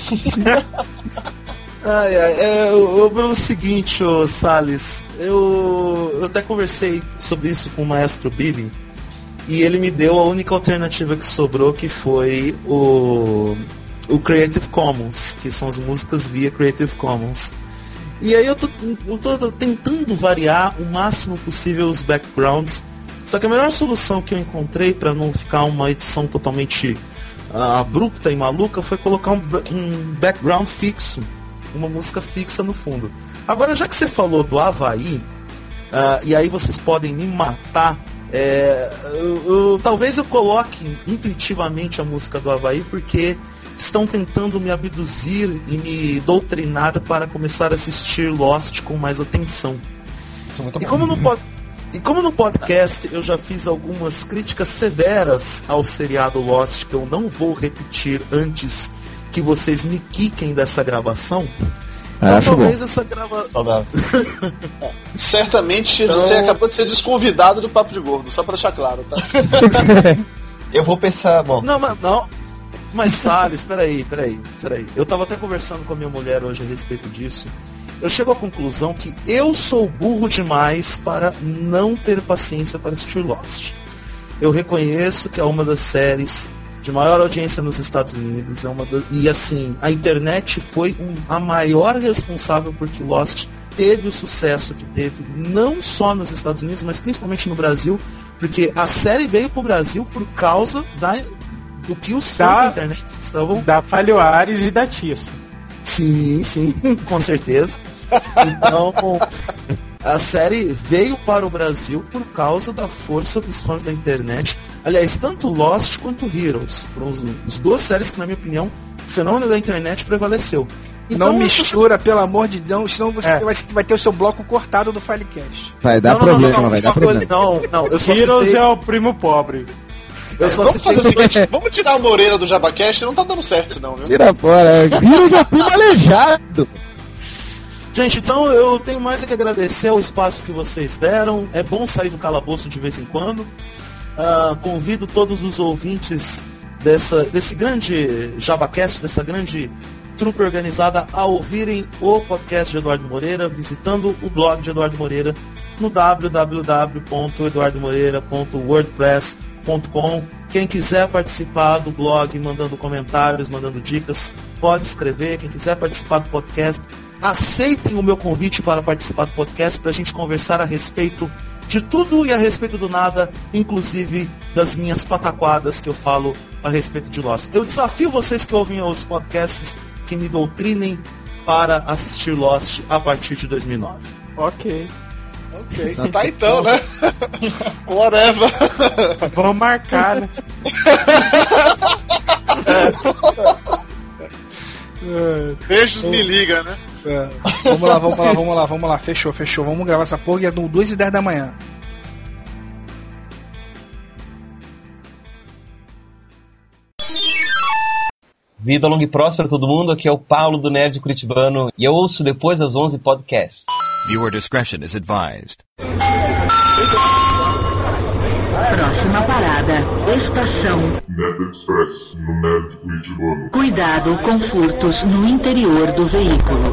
ai, ai, é, eu, pelo seguinte, ô Salles, eu, eu até conversei sobre isso com o maestro Billy e ele me deu a única alternativa que sobrou, que foi o, o Creative Commons, que são as músicas via Creative Commons. E aí eu tô, eu tô tentando variar o máximo possível os backgrounds. Só que a melhor solução que eu encontrei para não ficar uma edição totalmente uh, abrupta e maluca foi colocar um, um background fixo, uma música fixa no fundo. Agora, já que você falou do Havaí, uh, e aí vocês podem me matar, é, eu, eu, talvez eu coloque intuitivamente a música do Havaí, porque estão tentando me abduzir e me doutrinar para começar a assistir Lost com mais atenção. Isso é muito e, como no pod... e como no podcast eu já fiz algumas críticas severas ao seriado Lost, que eu não vou repetir antes que vocês me quiquem dessa gravação, ah, então talvez bom. essa gravação... Certamente então... você acabou de ser desconvidado do Papo de Gordo, só para deixar claro, tá? Eu vou pensar, bom... Não, mas não... Mas Salles, peraí, peraí, peraí. Eu tava até conversando com a minha mulher hoje a respeito disso. Eu chego à conclusão que eu sou burro demais para não ter paciência para assistir Lost. Eu reconheço que é uma das séries de maior audiência nos Estados Unidos. É uma da... E assim, a internet foi um, a maior responsável por que Lost teve o sucesso que teve, não só nos Estados Unidos, mas principalmente no Brasil, porque a série veio pro Brasil por causa da... do que os fãs da, da internet estavam... Da Falho Ares e da Tissa. Sim, sim, com certeza. Então, a série veio para o Brasil por causa da força dos fãs da internet. Aliás, tanto Lost quanto Heroes. Foram os, as duas séries que, na minha opinião, o fenômeno da internet prevaleceu. Então, não mistura, tô... pelo amor de Deus, senão você é. vai, vai ter o seu bloco cortado do Filecast. Vai dar não, problema, não, não, não, vai dar problema. Não, não, eu só Heroes citei... é o primo pobre. Eu só vamos fazer o seguinte, vamos tirar o Moreira do Jabacast, não tá dando certo isso não, viu? Tira fora, Heroes é primo aleijado. Gente, então eu tenho mais a que agradecer ao espaço que vocês deram. É bom sair do calabouço de vez em quando. Uh, convido todos os ouvintes dessa, desse grande Jabacast, dessa grande trupe organizada, a ouvirem o podcast de Eduardo Moreira, visitando o blog de Eduardo Moreira no w w w ponto eduardo moreira ponto wordpress ponto com. Quem quiser participar do blog, mandando comentários, mandando dicas, pode escrever. Quem quiser participar do podcast, aceitem o meu convite para participar do podcast, para a gente conversar a respeito de tudo e a respeito do nada, inclusive das minhas pataquadas que eu falo a respeito de Lost. Eu desafio vocês que ouvem os podcasts que me doutrinem para assistir Lost a partir de dois mil e nove. Ok. Ok, tá então, né? Whatever. Vamos marcar, né? Beijos, me liga, né? É. Vamos lá, vamos lá, vamos lá, vamos lá. Fechou, fechou. Vamos gravar essa porra e é duas e dez da manhã. Vida longa e próspera todo mundo, aqui é o Paulo do Nerd Curitibano e eu ouço depois das onze podcast. Viewer discretion is advised. Próxima parada, estação Nerd Express, no Nerd Curitibano. Cuidado com furtos no interior do veículo.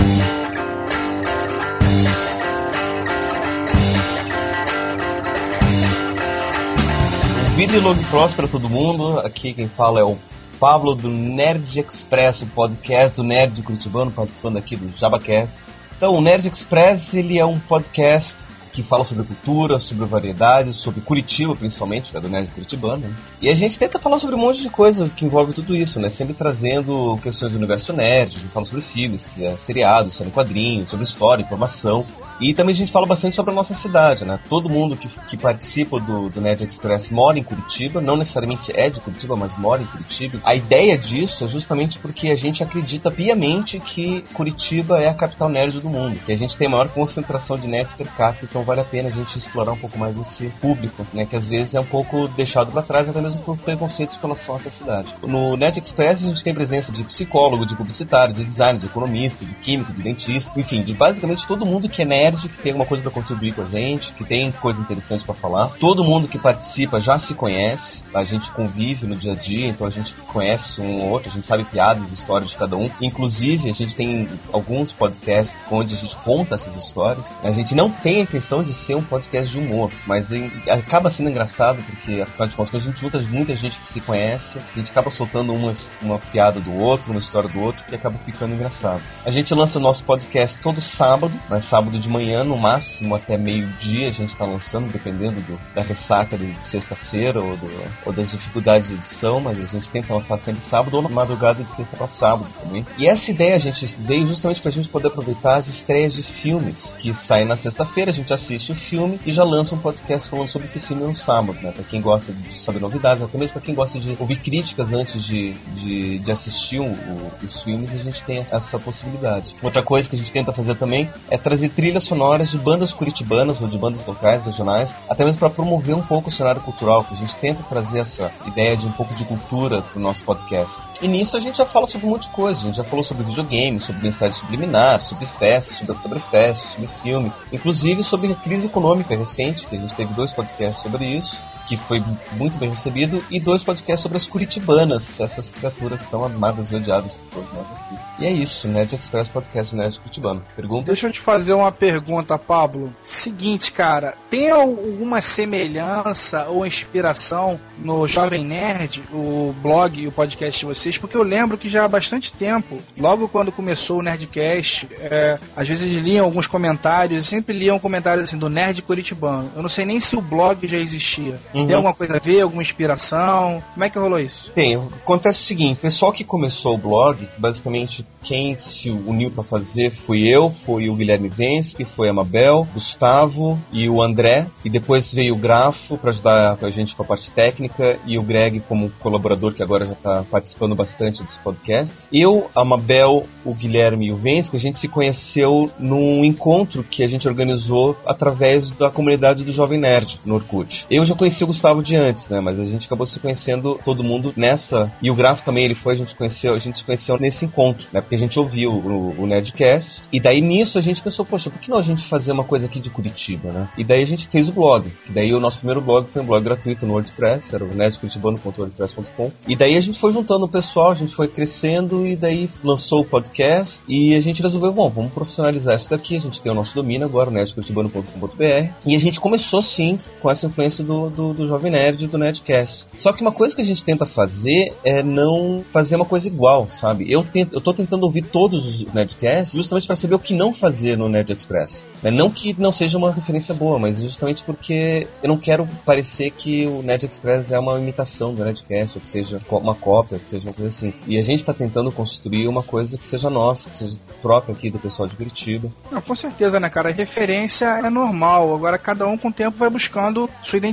Vida longa e próspera todo mundo, aqui quem fala é o Pablo do Nerd Express, o podcast do Nerd Curitibano, participando aqui do JabaCast. Então, o Nerd Express, ele é um podcast que fala sobre cultura, sobre variedades, sobre Curitiba, principalmente, que é do Nerd Curitibano, né? E a gente tenta falar sobre um monte de coisas que envolvem tudo isso, né? Sempre trazendo questões do universo nerd, a gente fala sobre filmes, seriados, sobre quadrinhos, sobre história, informação. E também a gente fala bastante sobre a nossa cidade, né? Todo mundo que, que participa do, do Nerd Express mora em Curitiba, não necessariamente é de Curitiba, mas mora em Curitiba. A ideia disso é justamente porque a gente acredita piamente que Curitiba é a capital nerd do mundo, que a gente tem a maior concentração de nerds per capita, então vale a pena a gente explorar um pouco mais esse público, né? Que às vezes é um pouco deixado para trás, até mesmo por preconceitos com relação à cidade. No Nerd Express a gente tem presença de psicólogo, de publicitário, de designer, de economista, de químico, de dentista, enfim, de basicamente todo mundo que é nerd, que tem alguma coisa para contribuir com a gente, que tem coisa interessante para falar. Todo mundo que participa já se conhece, a gente convive no dia a dia, então a gente conhece um ou outro, a gente sabe piadas, histórias de cada um. Inclusive, a gente tem alguns podcasts onde a gente conta essas histórias. A gente não tem a intenção de ser um podcast de humor, mas acaba sendo engraçado porque, afinal de contas, a gente junta muita gente que se conhece, a gente acaba soltando umas, uma piada do outro, uma história do outro, que acaba ficando engraçado. A gente lança o nosso podcast todo sábado, mas sábado de manhã, no máximo até meio-dia a gente está lançando, dependendo do, da ressaca de sexta-feira ou, do, ou das dificuldades de edição, mas a gente tenta lançar sempre sábado ou na madrugada de sexta para sábado também. E essa ideia a gente veio justamente para a gente poder aproveitar as estreias de filmes que saem na sexta-feira, a gente assiste o filme e já lança um podcast falando sobre esse filme no sábado, né? Para quem gosta de saber novidades, até mesmo para quem gosta de ouvir críticas antes de, de, de assistir o, o, os filmes, a gente tem essa possibilidade. Outra coisa que a gente tenta fazer também é trazer trilhas sonoras de bandas curitibanas ou de bandas locais, regionais, até mesmo para promover um pouco o cenário cultural, que a gente tenta trazer essa ideia de um pouco de cultura pro nosso podcast. E nisso a gente já fala sobre um monte de coisa, a gente já falou sobre videogame, sobre mensagem subliminar, sobre festas, sobre Oktoberfest, sobre filme, inclusive sobre a crise econômica recente, que a gente teve dois podcasts sobre isso, que foi muito bem recebido, e dois podcasts sobre as curitibanas, essas criaturas tão amadas e odiadas por todos nós aqui. E é isso, Nerd Express Podcast Nerd Curitibano. Pergunta? Deixa eu te fazer uma pergunta, Pablo. Seguinte, cara, tem alguma semelhança ou inspiração no Jovem Nerd, o blog e o podcast de vocês? Porque eu lembro que já há bastante tempo, logo quando começou o Nerdcast, é, às vezes liam alguns comentários, e sempre liam comentários assim, do Nerd Curitibano. Eu não sei nem se o blog já existia. Uhum. Tem alguma coisa a ver, alguma inspiração? Como é que rolou isso? Tem, acontece o seguinte, o pessoal que começou o blog, basicamente quem se uniu para fazer fui eu, foi o Guilherme Vensky, foi a Mabel, Gustavo e o André, e depois veio o Grafo para ajudar a gente com a parte técnica, e o Greg como colaborador, que agora já está participando bastante dos podcasts. Eu, a Mabel, o Guilherme e o Vensky, a gente se conheceu num encontro que a gente organizou através da comunidade do Jovem Nerd, no Orkut. Eu já conheci o Gustavo de antes, né, mas a gente acabou se conhecendo todo mundo nessa, e o Grafo também, ele foi, a gente conheceu, a gente se conheceu nesse encontro, né, porque a gente ouviu o, o Nerdcast, e daí nisso a gente pensou, poxa, por que não a gente fazer uma coisa aqui de Curitiba, né? E daí a gente fez o blog, que daí o nosso primeiro blog foi um blog gratuito no WordPress, era o nerd curitibano ponto wordpress ponto com, e daí a gente foi juntando o pessoal, a gente foi crescendo, e daí lançou o podcast, e a gente resolveu, bom, vamos profissionalizar isso daqui, a gente tem o nosso domínio agora, o nerd curitibano ponto com ponto b r, e a gente começou sim com essa influência do, do, do Jovem Nerd e do Nerdcast. Só que uma coisa que a gente tenta fazer é não fazer uma coisa igual, sabe? Eu, tento, eu tô tentando ouvir todos os Nerdcasts justamente para saber o que não fazer no Nerd Express. Não que não seja uma referência boa, mas justamente porque eu não quero parecer que o Nerd Express é uma imitação do Nerdcast, ou que seja uma cópia, ou que seja uma coisa assim. E a gente tá tentando construir uma coisa que seja nossa, que seja própria aqui do pessoal de Curitiba. Não, com certeza, né, cara? A referência é normal. Agora cada um com o tempo vai buscando sua identidade,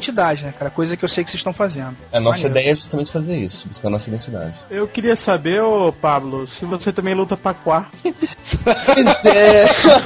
né, cara? Coisa que eu sei que vocês estão fazendo. A nossa Maneiro. ideia é justamente fazer isso, buscar a nossa identidade. Eu queria saber, ô Pablo, se você também luta paquá. Pois é.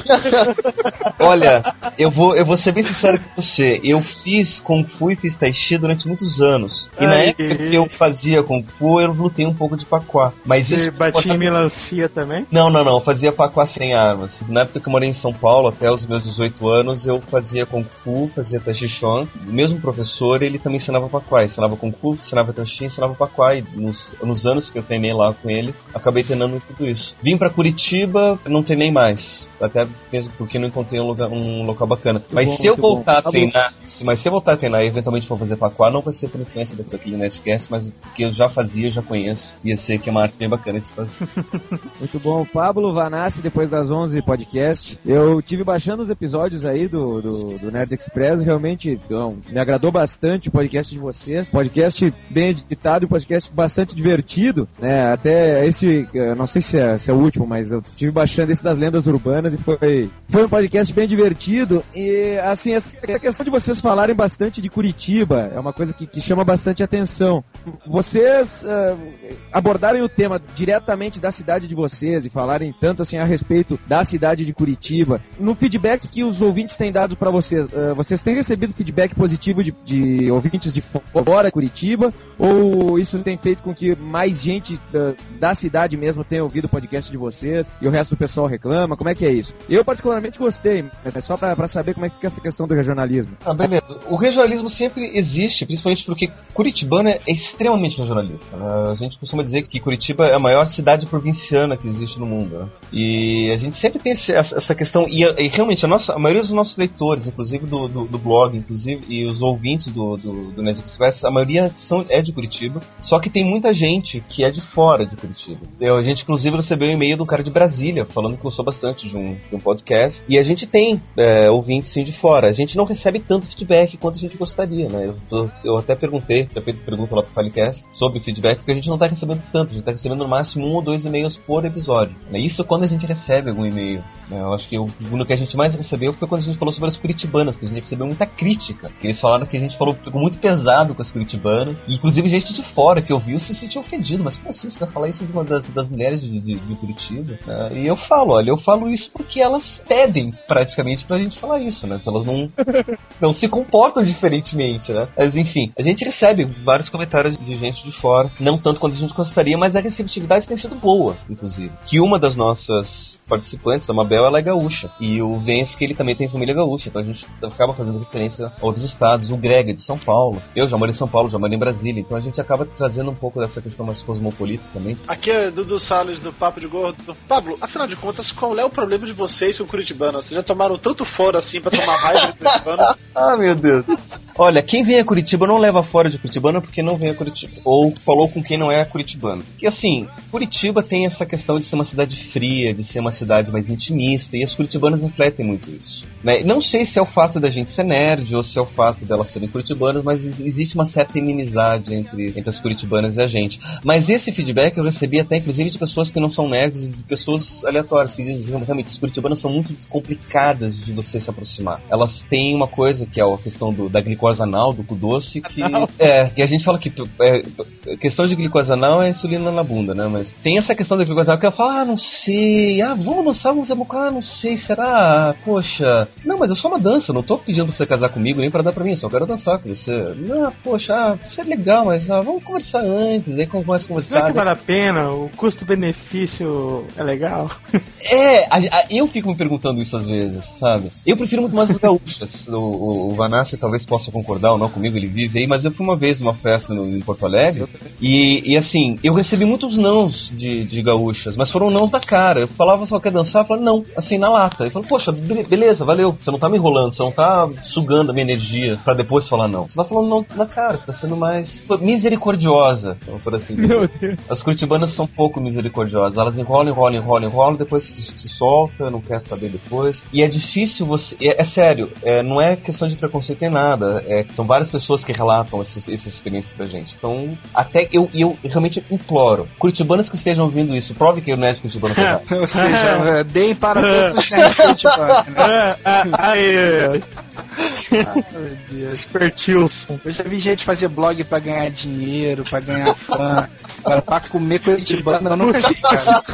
Olha, eu vou, eu vou ser bem sincero com você. Eu fiz Kung Fu e fiz Tai Chi durante muitos anos. E na Ai, época que eu fazia Kung Fu, eu lutei um pouco de paquá. Mas Você isso batia em melancia também? Não, não, não. Eu fazia paquá sem armas. Na época que eu morei em São Paulo, até os meus dezoito anos, eu fazia Kung Fu, fazia Tai Chi Chuan. O mesmo professor, ele também ensinava paquá. Ensinava Kung Fu, ensinava Tai Chi, ensinava paquá. E nos, nos anos que eu treinei lá com ele, acabei treinando tudo isso. Vim pra Curitiba, não treinei mais. Até mesmo porque não encontrei um, lugar, um local bacana. Mas bom, se eu voltar bom. a treinar, mas se eu voltar a treinar e eventualmente for fazer paquá, não vai ser por influência daquele Nerdcast, mas porque eu já fazia, já conheço. Ia ser que é uma arte bem bacana esse fazer. Muito bom. Pablo Vanassi, depois das onze podcast. Eu tive baixando os episódios aí do, do, do Nerd Express. Realmente então, me agradou bastante o podcast de vocês. Podcast bem editado e um podcast bastante divertido, né? Até esse, não sei se é, se é o último, mas eu tive baixando esse das lendas urbanas e foi, foi um podcast bem divertido. E assim, essa questão de vocês falarem bastante de Curitiba é uma coisa que, que chama bastante atenção. Vocês uh, abordarem o tema diretamente da cidade de vocês e falarem tanto assim a respeito da cidade de Curitiba. No feedback que os ouvintes têm dado para vocês, uh, vocês têm recebido feedback positivo de, de ouvintes de fora de Curitiba? Ou isso tem feito com que mais gente uh, da cidade mesmo tenha ouvido o podcast de vocês e o resto do pessoal reclama? Como é que é isso? Eu particularmente gostei, mas é só pra, pra saber como é que fica essa questão do regionalismo. Ah, beleza. O regionalismo sempre existe, principalmente porque Curitibano é extremamente regionalista, né? A gente costuma dizer que Curitiba é a maior cidade provinciana que existe no mundo, né? E a gente sempre tem esse, essa questão, e, e realmente a, nossa, a maioria dos nossos leitores, inclusive do, do, do blog, inclusive, e os ouvintes do, do, do Nerd Express, a maioria são, é de Curitiba, só que tem muita gente que é de fora de Curitiba. Eu, a gente inclusive recebeu um e-mail de um cara de Brasília, falando que gostou bastante de um, de um podcast, e a gente tem é, ouvintes sim de fora. A gente não recebe tanto feedback quanto a gente gostaria, né? Eu, tô, eu até perguntei, já feito pergunta lá pro Filecast sobre feedback, porque a gente não tá recebendo tanto, a gente tá recebendo no máximo um ou dois e-mails por episódio, né? Isso quando a gente recebe algum e-mail, né? Eu acho que o no que a gente mais recebeu foi quando a gente falou sobre as curitibanas, que a gente recebeu muita crítica, que eles falaram que a gente falou ficou muito pesado com as curitibanas, e inclusive gente de fora que ouviu se sentiu ofendido, mas como assim você vai falar isso de uma das, das mulheres de, de, de Curitiba? É, e eu falo, olha, eu falo isso porque elas pedem praticamente pra gente falar isso, né? Se elas não, não se comportam diferentemente, né? Mas enfim, a gente recebe vários comentários de gente de fora, não tanto quanto a gente gostaria, mas a receptividade tem sido boa, inclusive. Que uma das nossas participantes, a Mabel, ela é gaúcha. E o Vence, que ele também tem família gaúcha. Então a gente acaba fazendo referência a outros estados. O Greg é de São Paulo. Eu já moro em São Paulo, já moro em Brasília. Então a gente acaba trazendo um pouco dessa questão mais cosmopolita também. Aqui é Dudu Salles do Papo de Gordo. Pablo, afinal de contas, qual é o problema de vocês com o Curitibano? Vocês já tomaram tanto fora assim pra tomar raiva do Curitibano? Ah, meu Deus. Olha, quem vem a Curitiba não leva fora de Curitibano porque não vem a Curitiba. Ou falou com quem não é curitibano. E assim, Curitiba tem essa questão de ser uma cidade fria, de ser uma cidade mais intimista, e as curitibanas refletem muito isso. Né? Não sei se é o fato da gente ser nerd ou se é o fato delas serem curitibanas, mas existe uma certa inimizade entre, entre as curitibanas e a gente. Mas esse feedback eu recebi até inclusive de pessoas que não são nerds, de pessoas aleatórias, que dizem que realmente as curitibanas são muito complicadas de você se aproximar. Elas têm uma coisa que é a questão do, da glicose anal, do cu doce, que é, e a gente fala que é, questão de glicose anal é insulina na bunda, né? Mas tem essa questão da glicose anal que ela fala, ah, não sei, ah, vamos dançar, vamos ah, não sei, será? Poxa, não, mas eu sou uma dança, não tô pedindo pra você casar comigo nem pra dar pra mim, só quero dançar com você. Não, poxa, ah, isso é legal, mas ah, vamos conversar antes, aí começa a conversar. Será que vale a pena? O custo-benefício é legal? É, a, a, eu fico me perguntando isso às vezes, sabe? Eu prefiro muito mais as gaúchas. O, o, o Vanassi talvez possa concordar ou não comigo, ele vive aí, mas eu fui uma vez numa festa no, em Porto Alegre e, e assim, eu recebi muitos nãos de, de gaúchas, mas foram nãos da cara. Eu falava, só quer dançar? Eu falava, não, assim, na lata. Eu falei, poxa, beleza, valeu, você não tá me enrolando, você não tá sugando a minha energia pra depois falar não. Você tá falando não na cara, você tá sendo mais misericordiosa, por assim dizer. Meu Deus. As curitibanas são pouco misericordiosas, elas enrolam, enrolam, enrolam, enrolam, depois se, se solta, não quer saber depois. E é difícil você... É, é sério, é, não é questão de preconceito nem nada, é, são várias pessoas que relatam essas, essas experiências pra gente. Então, até eu, eu realmente imploro, curitibanas que estejam ouvindo isso, prove que o nerd curitibano é. Ou seja, deem para todos os nerds curitibanos, né? Aí, Ah, meu Deus. Espertilson. Eu já vi gente fazer blog pra ganhar dinheiro, pra ganhar fã. Agora, pra comer curitibano, eu nunca vi, cara.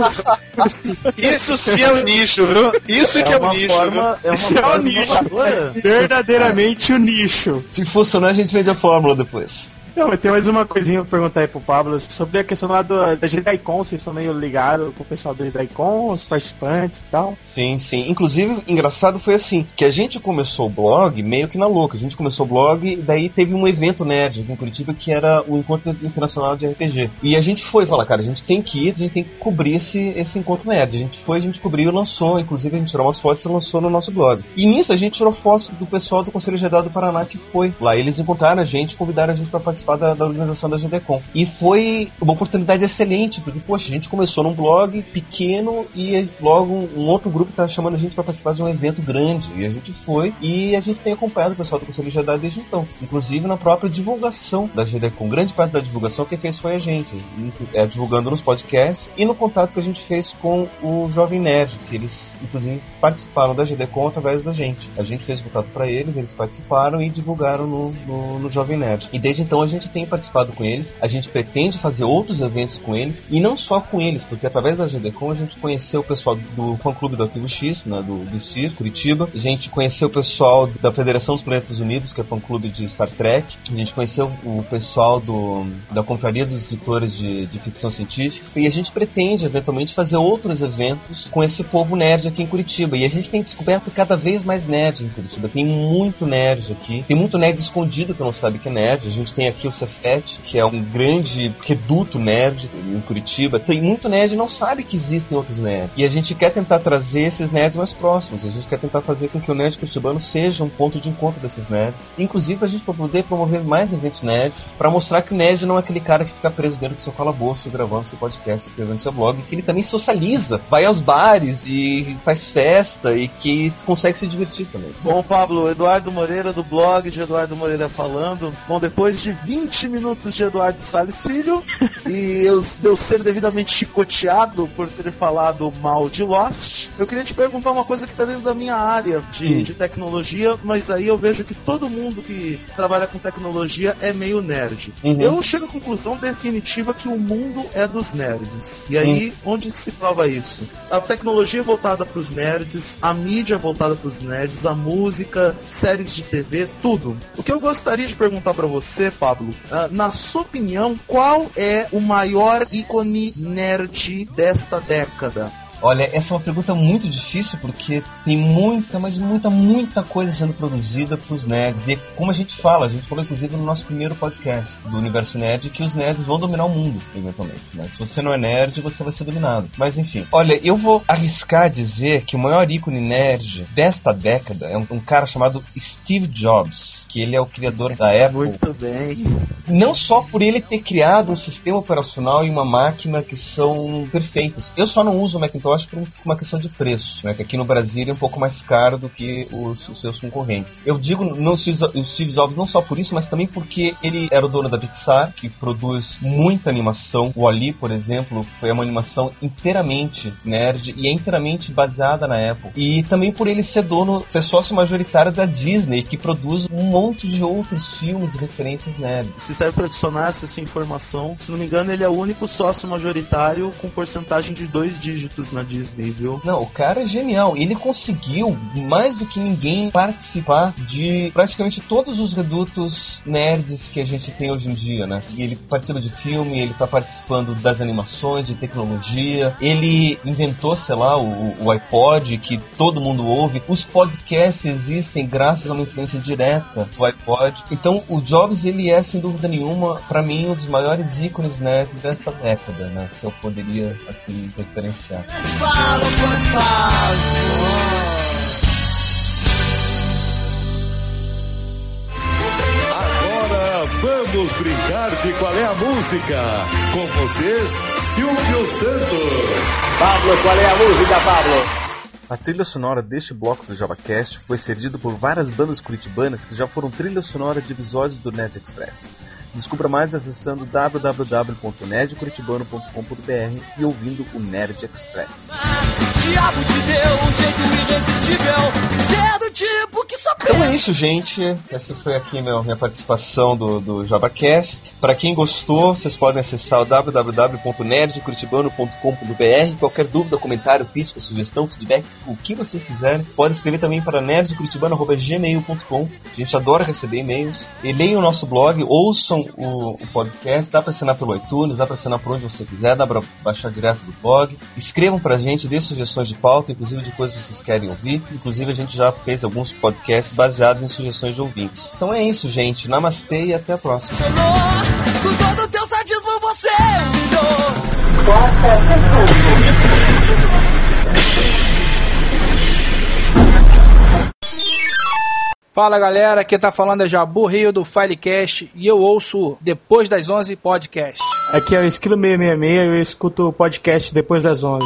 Isso sim é o nicho, viu? Isso é que é o nicho, forma, viu? É uma Isso é o nicho. Verdadeiramente o nicho. Se funcionar, a gente vende a fórmula depois. Não, eu tenho mais uma coisinha pra perguntar aí pro Pablo sobre a questão lá do, da JediCon. Vocês estão meio ligados com o pessoal do JediCon, os participantes e tal? Sim, sim. Inclusive, engraçado foi assim, que a gente começou o blog meio que na louca. A gente começou o blog e daí teve um evento nerd aqui em Curitiba que era o Encontro Internacional de R P G. E a gente foi falar, cara, a gente tem que ir, a gente tem que cobrir esse, esse encontro nerd. A gente foi, a gente cobriu e lançou. Inclusive, a gente tirou umas fotos e lançou no nosso blog. E nisso, a gente tirou fotos do pessoal do Conselho Geral do Paraná que foi lá. Eles encontraram a gente, convidaram a gente pra participar da, da organização da JediCon. E foi uma oportunidade excelente, porque, poxa, a gente começou num blog pequeno e logo um, um outro grupo tá chamando a gente para participar de um evento grande. E a gente foi e a gente tem acompanhado o pessoal do Conselho Jedi desde então. Inclusive na própria divulgação da JediCon. Grande parte da divulgação quem fez foi a gente. É, divulgando nos podcasts e no contato que a gente fez com o Jovem Nerd, que eles, inclusive, participaram da JediCon através da gente. A gente fez contato para eles, eles participaram e divulgaram no, no, no Jovem Nerd. E desde então a gente tem participado com eles, a gente pretende fazer outros eventos com eles, e não só com eles, porque através da JediCon a gente conheceu o pessoal do fã-clube do Arquivo X, né, do, do C I R, Curitiba, a gente conheceu o pessoal da Federação dos Planetas Unidos, que é fã-clube de Star Trek, a gente conheceu o pessoal do, da Confraria dos Escritores de, de Ficção Científica, e a gente pretende, eventualmente, fazer outros eventos com esse povo nerd aqui em Curitiba, e a gente tem descoberto cada vez mais nerd em Curitiba, tem muito nerd aqui, tem muito nerd escondido que não sabe que é nerd, a gente tem aqui o Cefet, que é um grande reduto nerd em Curitiba. Tem muito nerd e não sabe que existem outros nerds. E a gente quer tentar trazer esses nerds mais próximos. A gente quer tentar fazer com que o nerd curitibano seja um ponto de encontro desses nerds. Inclusive, a gente vai poder promover mais eventos nerds para mostrar que o nerd não é aquele cara que fica preso dentro do seu calabouço, gravando seu podcast, escrevendo seu blog, que ele também socializa, vai aos bares e faz festa e que consegue se divertir também. Bom, Pablo, Eduardo Moreira do blog de Eduardo Moreira falando. Bom, depois de vinte minutos de Eduardo Salles Filho e eu, eu ser devidamente chicoteado por ter falado mal de Lost, eu queria te perguntar uma coisa que está dentro da minha área de, hum. de tecnologia, mas aí eu vejo que todo mundo que trabalha com tecnologia é meio nerd. Uhum. Eu chego à conclusão definitiva que o mundo é dos nerds. E aí, hum. onde se prova isso? A tecnologia é voltada para os nerds, a mídia é voltada para os nerds, a música, séries de T V, tudo. O que eu gostaria de perguntar para você, Pablo, uh, na sua opinião, qual é o maior ícone nerd desta década? Olha, essa é uma pergunta muito difícil porque tem muita, mas muita, muita coisa sendo produzida pros nerds. E como a gente fala, a gente falou inclusive no nosso primeiro podcast do Universo Nerd, que os nerds vão dominar o mundo, eventualmente. Né? Se você não é nerd, você vai ser dominado. Mas enfim, olha, eu vou arriscar dizer que o maior ícone nerd desta década é um, um cara chamado Steve Jobs, que ele é o criador da Apple. Muito bem. Não só por ele ter criado um sistema operacional e uma máquina que são perfeitos. Eu só não uso o Macintosh por uma questão de preço, né? Que aqui no Brasil ele é um pouco mais caro do que os, os seus concorrentes. Eu digo não, o Steve Jobs não só por isso, mas também porque ele era o dono da Pixar, que produz muita animação. O Ali, por exemplo, foi uma animação inteiramente nerd e é inteiramente baseada na Apple. E também por ele ser dono, ser sócio majoritário da Disney, que produz um monte de outros filmes e referências nerds. Se serve para adicionar essa sua informação, se não me engano, ele é o único sócio majoritário com porcentagem de dois dígitos na Disney, viu? Não, o cara é genial. Ele conseguiu, mais do que ninguém, participar de praticamente todos os redutos nerds que a gente tem hoje em dia, né? Ele participa de filme, ele tá participando das animações, de tecnologia, ele inventou, sei lá, o, o iPod, que todo mundo ouve. Os podcasts existem graças a uma influência direta do iPod. Então, o Jobs, ele é, sem dúvida nenhuma, pra mim, um dos maiores ícones nerds desta década, né? Se eu poderia, assim, referenciar. Falo por Agora vamos brincar de qual é a música. Com vocês, Silvio Santos. Pablo, qual é a música, Pablo? A trilha sonora deste bloco do JabaCast foi cedida por várias bandas curitibanas que já foram trilha sonora de episódios do Nerd Express. Descubra mais acessando w w w ponto nerd curitibano ponto com ponto b r e ouvindo o Nerd Express. Diabo te deu um jeito irresistível, ser do tipo que só Então é isso, gente. Essa foi aqui meu, minha participação do, do JabaCast. Para quem gostou, vocês podem acessar o w w w ponto nerd curitibano ponto com ponto b r. Qualquer dúvida, comentário, crítica, sugestão, feedback, o que vocês quiserem, pode escrever também para nerd curitibano arroba gmail ponto com. A gente adora receber e-mails. E leiam o nosso blog, ouçam o, o podcast. Dá para assinar pelo iTunes, dá para assinar por onde você quiser, dá para baixar direto do blog. Escrevam pra gente, dê sugestões de pauta, inclusive de coisas que vocês querem ouvir. Inclusive a gente já fez alguns podcasts baseados em sugestões de ouvintes. Então é isso, gente. Namastê e até a próxima. com todo teu sadismo você humilhou. Fala galera, aqui tá falando é Jabu Rio do Filecast e eu ouço Depois das onze podcast. Aqui é o Esquilo seiscentos e sessenta e seis e eu escuto o podcast Depois das onze.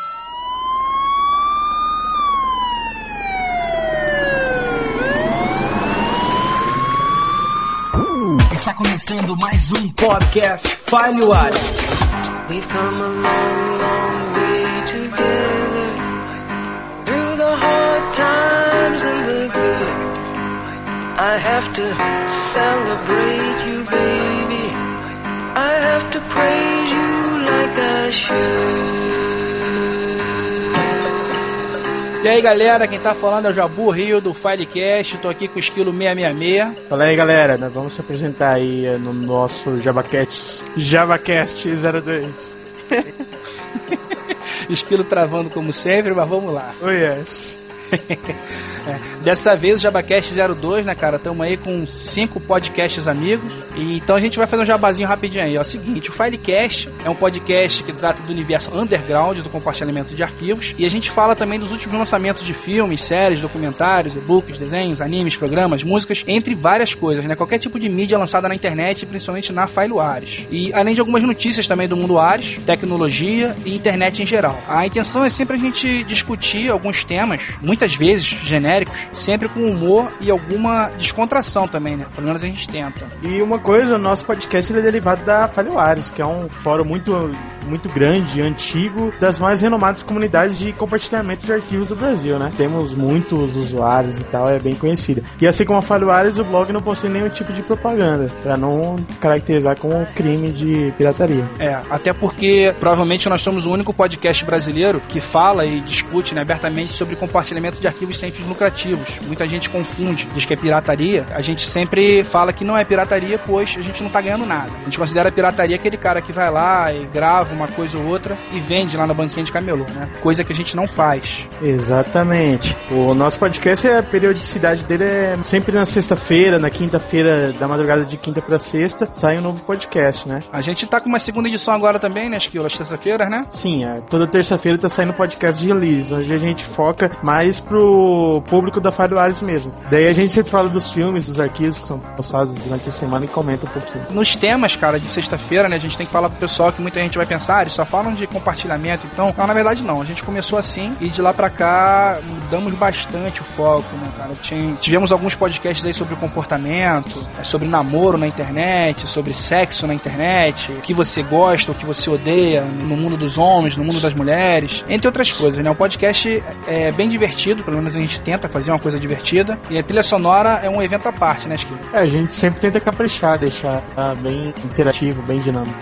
Está começando mais um podcast Filewares. We've come a long, long way together, through the hard times and the good. I have to celebrate you, baby. I have to praise you like I should. E aí galera, quem tá falando é o Jabu Rio do Filecast, tô aqui com o Esquilo seiscentos e sessenta e seis. Fala aí galera, nós vamos se apresentar aí no nosso JabaCast, JabaCast zero dois. Esquilo travando como sempre, mas vamos lá. Oh yes. É, dessa vez o JabaCast zero dois, né, cara? Estamos aí com cinco podcasts amigos. E então a gente vai fazer um jabazinho rapidinho aí. É o seguinte, o Filecast é um podcast que trata do universo underground do compartilhamento de arquivos. E a gente fala também dos últimos lançamentos de filmes, séries, documentários, e-books, desenhos, animes, programas, músicas, entre várias coisas, né? Qualquer tipo de mídia lançada na internet, principalmente na Filewares. E além de algumas notícias também do mundo Ares, tecnologia e internet em geral. A intenção é sempre a gente discutir alguns temas, muitas vezes genéricos, sempre com humor e alguma descontração também, né? Pelo menos a gente tenta. E uma coisa, o nosso podcast ele é derivado da Filewares, que é um fórum muito, muito grande, antigo, das mais renomadas comunidades de compartilhamento de arquivos do Brasil, né? Temos muitos usuários e tal, é bem conhecida. E assim como a Filewares, o blog não possui nenhum tipo de propaganda, para não caracterizar como crime de pirataria. É, até porque provavelmente nós somos o único podcast brasileiro que fala e discute, né, abertamente sobre compartilhamento de arquivos sem fins lucrativos. Muita gente confunde, diz que é pirataria. A gente sempre fala que não é pirataria, pois a gente não tá ganhando nada. A gente considera pirataria aquele cara que vai lá e grava uma coisa ou outra e vende lá na banquinha de camelô, né? Coisa que a gente não faz. Exatamente. O nosso podcast, a periodicidade dele é sempre na sexta-feira, na quinta-feira, da madrugada de quinta pra sexta, sai um novo podcast, né? A gente tá com uma segunda edição agora também, né? Acho que às terça-feiras, né? Sim, é, toda terça-feira tá saindo podcast de release, onde a gente foca mais pro público da Filewares mesmo. Daí a gente sempre fala dos filmes, dos arquivos que são postados durante a semana e comenta um pouquinho. Nos temas, cara, de sexta-feira, né, a gente tem que falar pro pessoal que muita gente vai pensar, ah, eles só falam de compartilhamento, então, não, na verdade não, a gente começou assim e de lá pra cá mudamos bastante o foco, né, cara. Tinha, tivemos alguns podcasts aí sobre comportamento, sobre namoro na internet, sobre sexo na internet, o que você gosta, o que você odeia no mundo dos homens, no mundo das mulheres, entre outras coisas, né. O podcast é bem divertido, pelo menos a gente tenta fazer uma coisa divertida, e a trilha sonora é um evento à parte, né, Esquilo? É, a gente sempre tenta caprichar, deixar tá, bem interativo, bem dinâmico.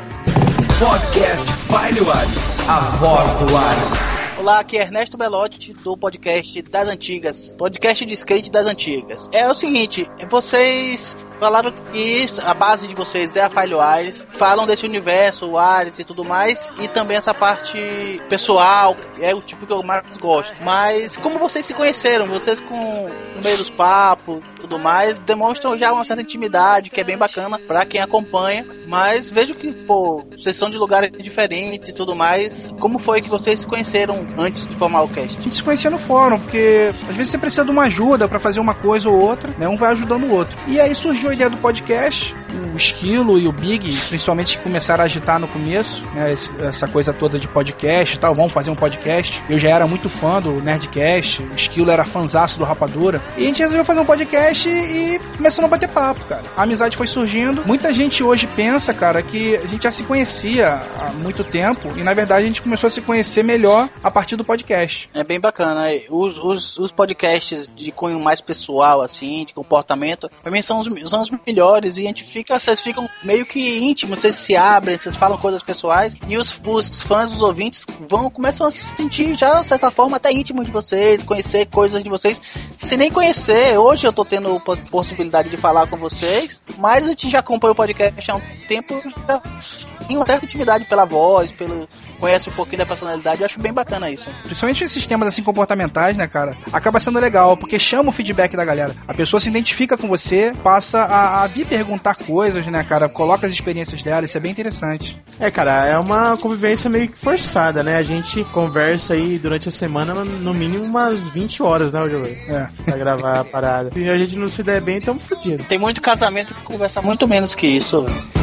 Podcast Filewares, a voz do ar. Olá, aqui é Ernesto Belotti do podcast das Antigas, podcast de skate das Antigas. É o seguinte, vocês falaram que a base de vocês é a Filewares, falam desse universo, o Ares e tudo mais, e também essa parte pessoal, é o tipo que eu mais gosto. Mas como vocês se conheceram? Vocês com no meio dos papos e tudo mais, demonstram já uma certa intimidade, que é bem bacana pra quem acompanha, mas vejo que, pô, vocês são de lugares diferentes e tudo mais. Como foi que vocês se conheceram antes de formar o cast? A gente se conhecia no fórum, porque às vezes você precisa de uma ajuda pra fazer uma coisa ou outra, né? Um vai ajudando o outro. E aí surgiu a ideia do podcast, o Esquilo e o Big, principalmente, que começaram a agitar no começo, né, essa coisa toda de podcast e tal, vamos fazer um podcast. Eu já era muito fã do Nerdcast, o Esquilo era fanzaço do Rapadura, e a gente resolveu fazer um podcast e começamos a bater papo, cara. A amizade foi surgindo. Muita gente hoje pensa, cara, que a gente já se conhecia há muito tempo, e na verdade a gente começou a se conhecer melhor a partir do podcast. É bem bacana. Os, os, os podcasts de cunho mais pessoal, assim, de comportamento, pra mim são os, são os melhores, e a gente fica, vocês ficam meio que íntimos, vocês se abrem, vocês falam coisas pessoais, e os, os fãs, os ouvintes vão, começam a se sentir já, de certa forma, até íntimo de vocês, conhecer coisas de vocês, sem nem conhecer. Hoje eu tô tendo possibilidade de falar com vocês, mas a gente já acompanha o podcast há um tempo, já tem uma certa intimidade pela voz, pelo, conhece um pouquinho da personalidade. Eu acho bem bacana isso. Principalmente esses temas assim comportamentais, né, cara? Acaba sendo legal, porque chama o feedback da galera. A pessoa se identifica com você, passa a, a vir perguntar coisas, né, cara? Coloca as experiências dela, isso é bem interessante. É, cara, é uma convivência meio que forçada, né? A gente conversa aí durante a semana, no mínimo umas vinte horas, né, Diogo? É. Pra gravar a parada. E a gente não se der bem, tamo fudido. Tem muito casamento que conversa muito menos que isso, velho.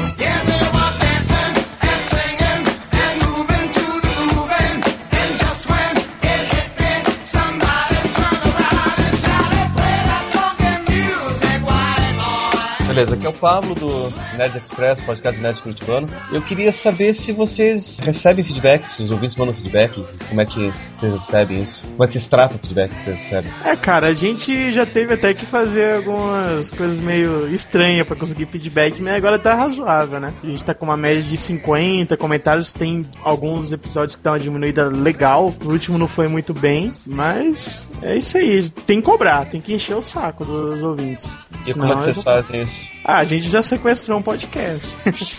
Beleza, aqui é o Pablo do Nerd Express, podcast Nerd Curitibano. Eu queria saber se vocês recebem feedback, se os ouvintes mandam feedback, como é que vocês recebem isso? Como é que vocês tratam o feedback que vocês recebem? É, cara, a gente já teve até que fazer algumas coisas meio estranhas pra conseguir feedback, mas agora tá razoável, né? A gente tá com uma média de cinquenta comentários, tem alguns episódios que estão uma diminuída legal, o último não foi muito bem, mas é isso aí, tem que cobrar, tem que encher o saco dos ouvintes. E como é que vocês fazem isso? Ah, a gente já sequestrou um podcast.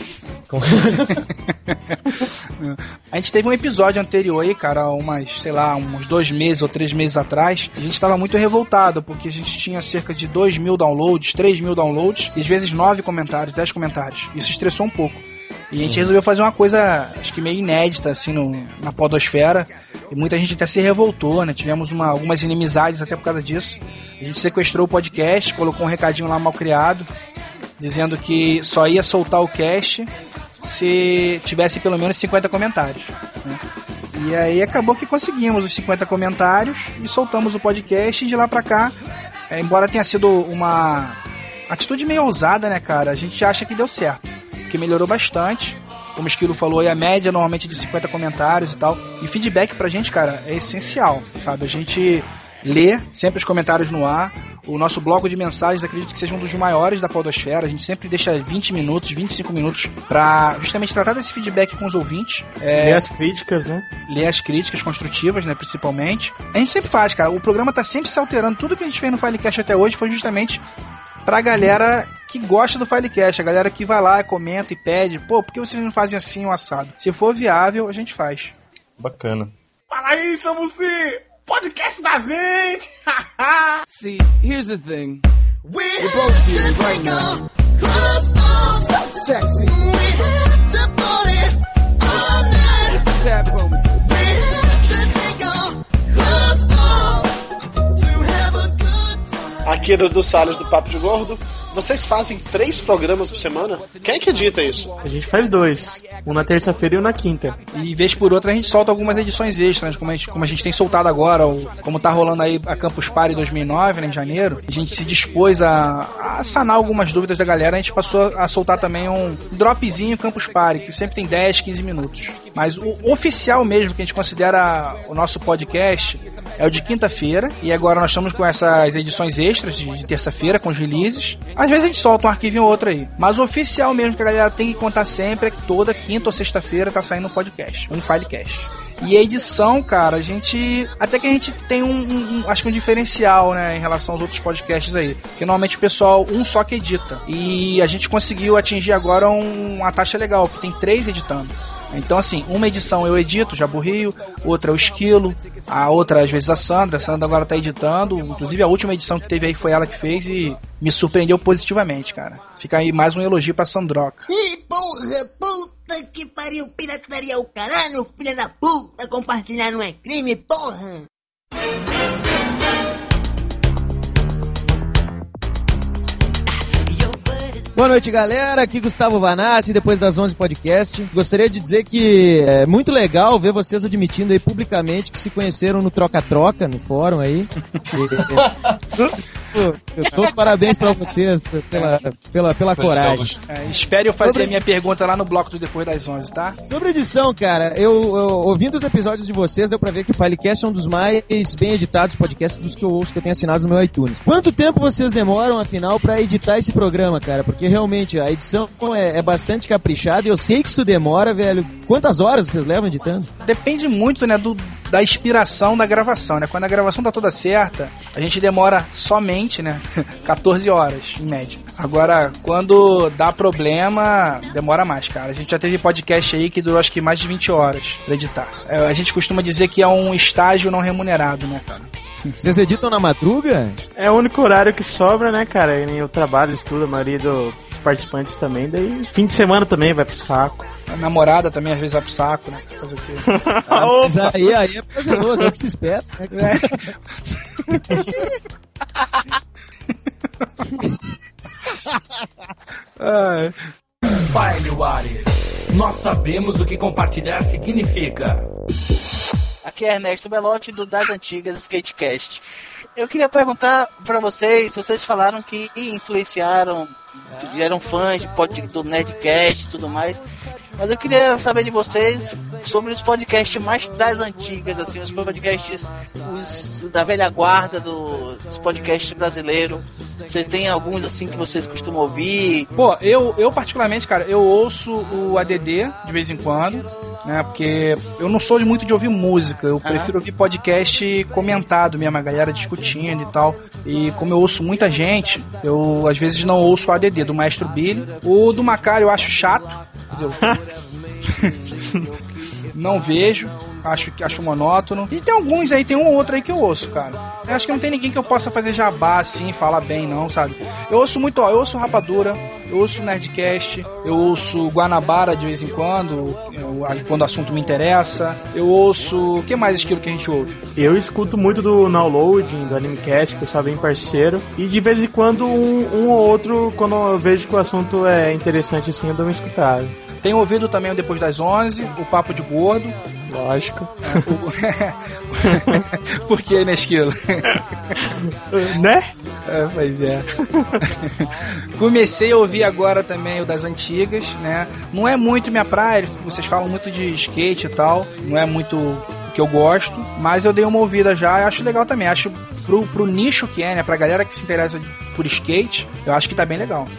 A gente teve um episódio anterior aí, cara, umas, sei lá, uns dois meses ou três meses atrás. A gente estava muito revoltado, porque a gente tinha cerca de dois mil downloads, três mil downloads, e às vezes nove comentários, dez comentários. Isso estressou um pouco. E a gente resolveu fazer uma coisa, acho que meio inédita, assim, no, na podosfera. E muita gente até se revoltou, né? Tivemos uma, algumas inimizades até por causa disso. A gente sequestrou o podcast, colocou um recadinho lá mal criado, dizendo que só ia soltar o cast se tivesse pelo menos cinquenta comentários, né? E aí acabou que conseguimos os cinquenta comentários e soltamos o podcast. E de lá pra cá, é, embora tenha sido uma atitude meio ousada, né, cara? A gente acha que deu certo, que melhorou bastante. Como o Esquilo falou, a média normalmente de cinquenta comentários e tal. E feedback pra gente, cara, é essencial, sabe? A gente lê sempre os comentários no ar. O nosso bloco de mensagens, acredito que seja um dos maiores da podosfera. A gente sempre deixa vinte minutos, vinte e cinco minutos pra justamente tratar desse feedback com os ouvintes. É, ler as críticas, né? Ler as críticas construtivas, né, principalmente. A gente sempre faz, cara. O programa tá sempre se alterando. Tudo que a gente fez no Filecast até hoje foi justamente pra galera que gosta do Filecast, a galera que vai lá, comenta e pede, pô, por que vocês não fazem assim o assado? Se for viável, a gente faz. Bacana. Fala aí, Chamuci! Podcast da gente! See, here's the thing. We're both here right now. So sexy. We have to put it all night. It's a sad moment. We have to take our clothes off to have a good time. Aqui no dos Salles do Papo de Gordo, vocês fazem três programas por semana? Quem é que edita isso? A gente faz dois. Um na terça-feira e um na quinta. E vez por outra a gente solta algumas edições extras, como a gente, como a gente tem soltado agora, como tá rolando aí a Campus Party dois mil e nove, né, em janeiro. A gente se dispôs a, a sanar algumas dúvidas da galera. A gente passou a soltar também um dropzinho Campus Party, que sempre tem dez, quinze minutos. Mas o oficial mesmo, que a gente considera o nosso podcast, é o de quinta-feira. E agora nós estamos com essas edições extras de, de terça-feira, com os releases. Às vezes a gente solta um arquivo ou outro aí. Mas o oficial mesmo que a galera tem que contar sempre é que toda quinta ou sexta-feira tá saindo um podcast, um Filecast. E a edição, cara, a gente... Até que a gente tem um, um, um acho que um diferencial, né, em relação aos outros podcasts aí. Porque normalmente o pessoal, um só que edita. E a gente conseguiu atingir agora um, uma taxa legal, que tem três editando. Então, assim, uma edição eu edito, Jabu Rio, outra é o Esquilo, a outra, às vezes, a Sandra. A Sandra agora tá editando. Inclusive, a última edição que teve aí foi ela que fez e me surpreendeu positivamente, cara. Fica aí mais um elogio pra Sandroca. Ih, porra, puta que pariu, pirataria o caralho, filha da puta, compartilhar não é crime, porra. Boa noite, galera. Aqui Gustavo Vanassi, depois das onze podcast. Gostaria de dizer que é muito legal ver vocês admitindo aí publicamente que se conheceram no Troca-Troca, no fórum aí. Eu dou os parabéns pra vocês pela, pela, pela coragem. É, espere eu fazer Sobre... a minha pergunta lá no bloco do Depois das onze, tá? Sobre edição, cara, eu, eu ouvindo os episódios de vocês, deu pra ver que o Filecast é um dos mais bem editados podcasts dos que eu ouço, que eu tenho assinados no meu iTunes. Quanto tempo vocês demoram, afinal, pra editar esse programa, cara? Porque realmente a edição é, é bastante caprichada e eu sei que isso demora, velho. Quantas horas vocês levam editando? Depende muito, né, do, da inspiração da gravação, né? Quando a gravação tá toda certa, a gente demora somente, né, quatorze horas, em média. Agora, quando dá problema, demora mais, cara. A gente já teve podcast aí que durou acho que mais de vinte horas pra editar. É, a gente costuma dizer que é um estágio não remunerado, né, cara? Vocês editam na madruga? É o único horário que sobra, né, cara? Eu trabalho, estudo, a maioria dos participantes também. Daí, fim de semana também vai pro saco. A namorada também às vezes vai pro saco, né? Fazer o quê? Ah, mas aí, aí é prazeroso, é o que se espera. Né? É. Firewire. Nós sabemos o que compartilhar significa. Aqui é Ernesto Belotti do Das Antigas Skatecast. Eu queria perguntar pra vocês, vocês falaram que influenciaram, eram fãs de pod, do Nerdcast e tudo mais, mas eu queria saber de vocês sobre os podcasts mais das antigas, assim, os podcasts os, da velha guarda do, dos podcasts brasileiros. Vocês têm alguns assim que vocês costumam ouvir? Pô, eu, eu particularmente, cara, eu ouço o A D D de vez em quando, né? Porque eu não sou muito de ouvir música, eu ah. prefiro ouvir podcast comentado mesmo, a galera discutindo e tal. E como eu ouço muita gente, eu às vezes não ouço o A D D do Maestro Billy. O do Macário eu acho chato, entendeu? Não vejo, acho que acho monótono. E tem alguns aí, tem um ou outro aí que eu ouço, cara. Eu acho que não tem ninguém que eu possa fazer jabá assim, falar bem não, sabe? Eu ouço muito, ó, eu ouço Rapadura, eu ouço Nerdcast, eu ouço Guanabara de vez em quando, eu, quando o assunto me interessa. Eu ouço, o que mais estilo que a gente ouve? Eu escuto muito do Downloading, do Animecast, que eu sou bem parceiro. E de vez em quando um, um ou outro, quando eu vejo que o assunto é interessante assim, eu dou uma escutada. Tenho ouvido também o Depois das onze, o Papo de Gordo. Lógico. Por que, né, Esquilo? Né? É, pois é. Comecei a ouvir agora também o das antigas, né? Não é muito minha praia, vocês falam muito de skate e tal, não é muito o que eu gosto, mas eu dei uma ouvida já e acho legal também. Acho pro, pro nicho que é, né? Pra galera que se interessa por skate, eu acho que tá bem legal.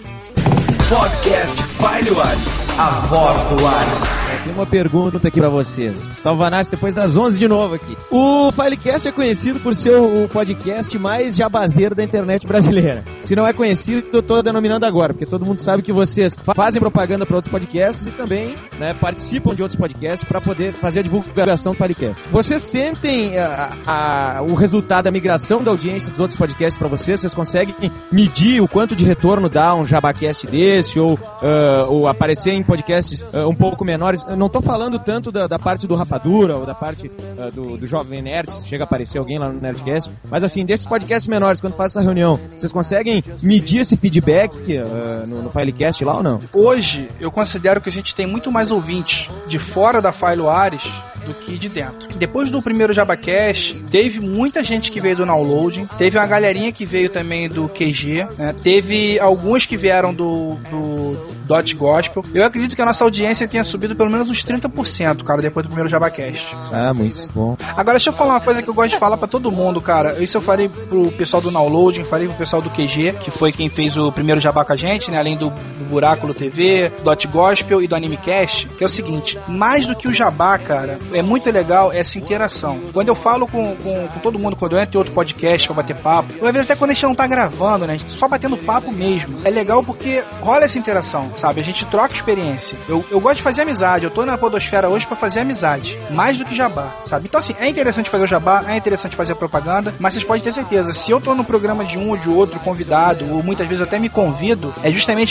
Podcast Firewire, a voz do ar. Tem uma pergunta aqui pra vocês. Gustavo Vanassi, depois das onze de novo aqui. O Filecast é conhecido por ser o podcast mais jabazeiro da internet brasileira. Se não é conhecido, eu tô denominando agora, porque todo mundo sabe que vocês fazem propaganda pra outros podcasts e também, né, participam de outros podcasts pra poder fazer a divulgação do Filecast. Vocês sentem a, a, o resultado da migração da audiência dos outros podcasts pra vocês? Vocês conseguem medir o quanto de retorno dá um jabacast desse ou, uh, ou aparecer em podcasts uh, um pouco menores? Eu não tô falando tanto da, da parte do Rapadura ou da parte uh, do, do Jovem Nerd, se chega a aparecer alguém lá no Nerdcast, mas assim, desses podcasts menores, quando faz essa reunião, vocês conseguem medir esse feedback uh, no, no Filecast lá ou não? Hoje, eu considero que a gente tem muito mais ouvintes de fora da Firewire do que de dentro. Depois do primeiro Jabacast, teve muita gente que veio do Downloading, teve uma galerinha que veio também do Q G, né? Teve alguns que vieram do, do Dot Gospel. Eu acredito que a nossa audiência tenha subido pelo menos uns trinta por cento, cara, depois do primeiro Jabacast. Ah, muito bom. Agora, deixa eu falar uma coisa que eu gosto de falar pra todo mundo, cara. Isso eu falei pro pessoal do Downloading, falei pro pessoal do Q G, que foi quem fez o primeiro Jabá com a gente, né? Além do, do Buráculo T V, Dot Gospel e do Animecast, que é o seguinte, mais do que o Jabá, cara, é muito legal essa interação. Quando eu falo com, com, com todo mundo, quando eu entro em outro podcast pra bater papo, às vezes até quando a gente não tá gravando, né? A gente só batendo papo mesmo. É legal porque rola essa interação, sabe? A gente troca experiência. Eu, eu gosto de fazer amizade. Eu tô na podosfera hoje pra fazer amizade. Mais do que jabá, sabe? Então, assim, é interessante fazer o jabá, é interessante fazer a propaganda, mas vocês podem ter certeza, se eu tô no programa de um ou de outro convidado, ou muitas vezes eu até me convido, é justamente pra bater papo.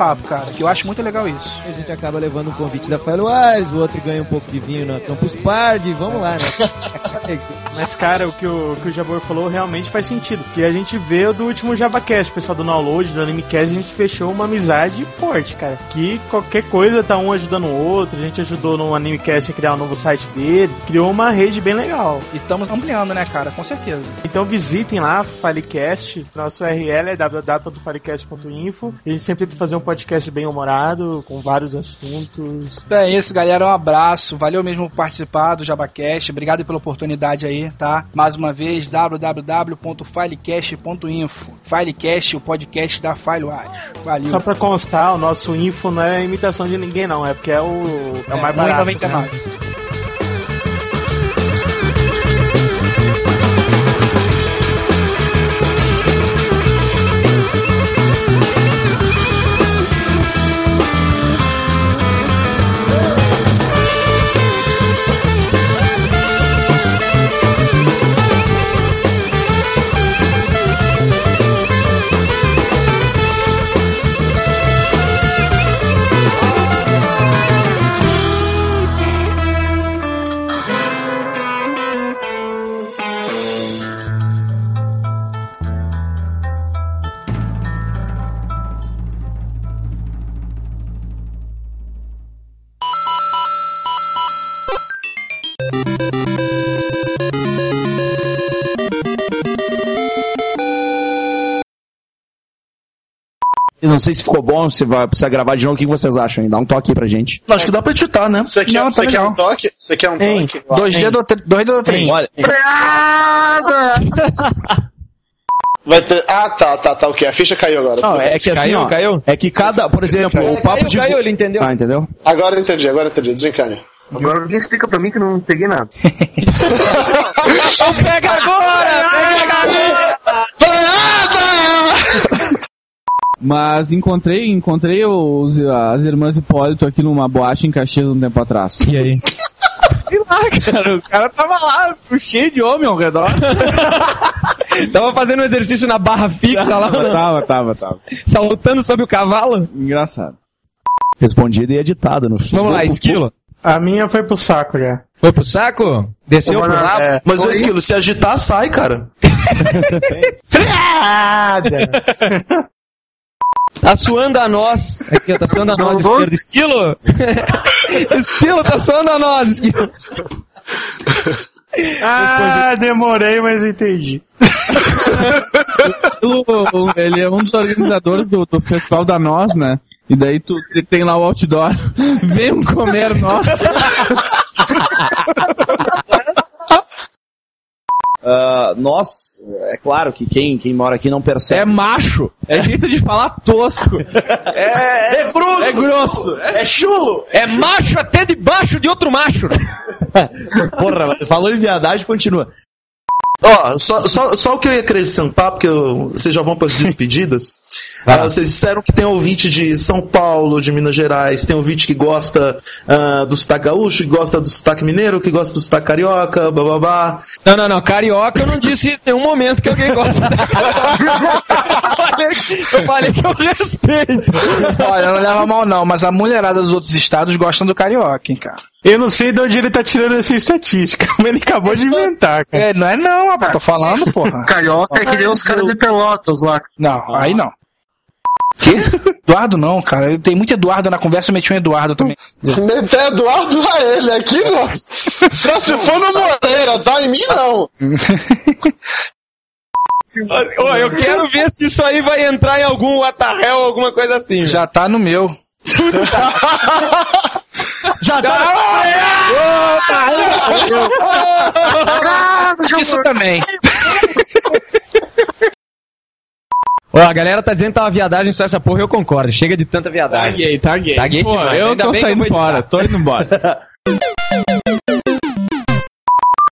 bate-papo, cara, que eu acho muito legal isso. A gente acaba levando um convite da Firewise, o outro ganha um pouco de vinho na Campus Party, vamos lá, né? Mas, cara, o que o, que o Jabor falou realmente faz sentido, porque a gente vê do último JabaCast, o pessoal do Download, do AnimeCast, a gente fechou uma amizade forte, cara, que qualquer coisa tá um ajudando o outro, a gente ajudou no AnimeCast a criar um novo site dele, criou uma rede bem legal. E estamos ampliando, né, cara, com certeza. Então visitem lá, Filecast, nosso U R L é w w w ponto filecast ponto info, a gente sempre tenta fazer um podcast bem humorado, com vários assuntos. Então é isso, galera, um abraço, valeu mesmo por participar do JabaCast, obrigado pela oportunidade aí, tá? Mais uma vez, w w w ponto filecast ponto info, Filecast, o podcast da Firewise. Valeu. Só pra constar, o nosso info não é imitação de ninguém não, é porque é o, é o mais barato. noventa e nove. Né? Eu não sei se ficou bom, se vai precisar gravar de novo. O que vocês acham, hein? Dá um toque aí pra gente. Acho que dá pra editar, né? Você quer, Não, você tá quer legal. um toque? Você quer um Hein? toque? Dois dedos, ou tr- dois dedos ou três? Olha, Vai ter... Ah, tá, tá, tá, ok. A ficha caiu agora. não, é que assim, Caiu, ó, caiu? é que cada, por exemplo, o papo Caiu, de... caiu, ele entendeu? Ah, entendeu? Agora eu entendi, agora eu entendi. Desencane. Agora alguém explica pra mim que eu não peguei nada. Pega agora! Pega agora! Mas encontrei, encontrei os, as irmãs Hipólito aqui numa boate em Caxias um tempo atrás. E aí? Sei lá, cara, o cara tava lá, cheio de homem ao redor. Tava fazendo um exercício na barra fixa lá. Tava, tava, tava. Saltando sobre o cavalo. Engraçado. Respondido e editado no fim. Vamos lá, Esquilo. A minha foi pro saco já. Foi pro saco? Desceu pro rabo? É. Mas o Esquilo, se agitar, sai, cara. Freada! Tá suando a nós. Aqui, ó, tá suando a nós, esquerdo. Esquilo? Esquilo, tá suando a nós, Esquilo. Ah, demorei, mas entendi. O- Ele é um dos organizadores do, do Festival da Nós, né? E daí tu te- tem lá o outdoor. Venham comer nós. Ah, nós, é claro que quem, quem mora aqui não percebe. É macho. É jeito de falar tosco. É, é grosso. É grosso. É chulo. É macho até debaixo de outro macho. Porra, falou em viadagem, continua. Ó, só, só, só o que eu ia acrescentar, porque eu, vocês já vão para as despedidas. Ah, vocês disseram que tem ouvinte de São Paulo, de Minas Gerais, tem ouvinte que gosta ah, do sotaque gaúcho, que gosta do sotaque mineiro, que gosta do sotaque carioca, bababá. Não, não, não. Carioca eu não disse em nenhum momento que alguém gosta da Eu falei que eu respeito. Olha, não leva mal não, mas a mulherada dos outros estados gostam do carioca, hein, cara. Eu não sei de onde ele tá tirando essa estatística, mas ele acabou de inventar, cara. É, não é não, rapaz, tô falando, porra. Carioca é que nem os caras de Pelotas lá. Não, aí não. Quê? Eduardo não, cara. Tem muito Eduardo na conversa, eu meti um Eduardo também. Meter Eduardo a ele, aqui não. Só se for no Moreira, tá? Em mim não. Ô, eu quero ver se isso aí vai entrar em algum Watarrel ou alguma coisa assim. Já tá no meu. Já tá. Isso também. Ó, a galera tá dizendo que tá uma viadagem só essa porra, eu concordo. Chega de tanta viadagem. Tá gay, tá gay. Tá gay Pô, demais. eu Ainda tô bem que eu saindo vou editar. fora, tô indo embora.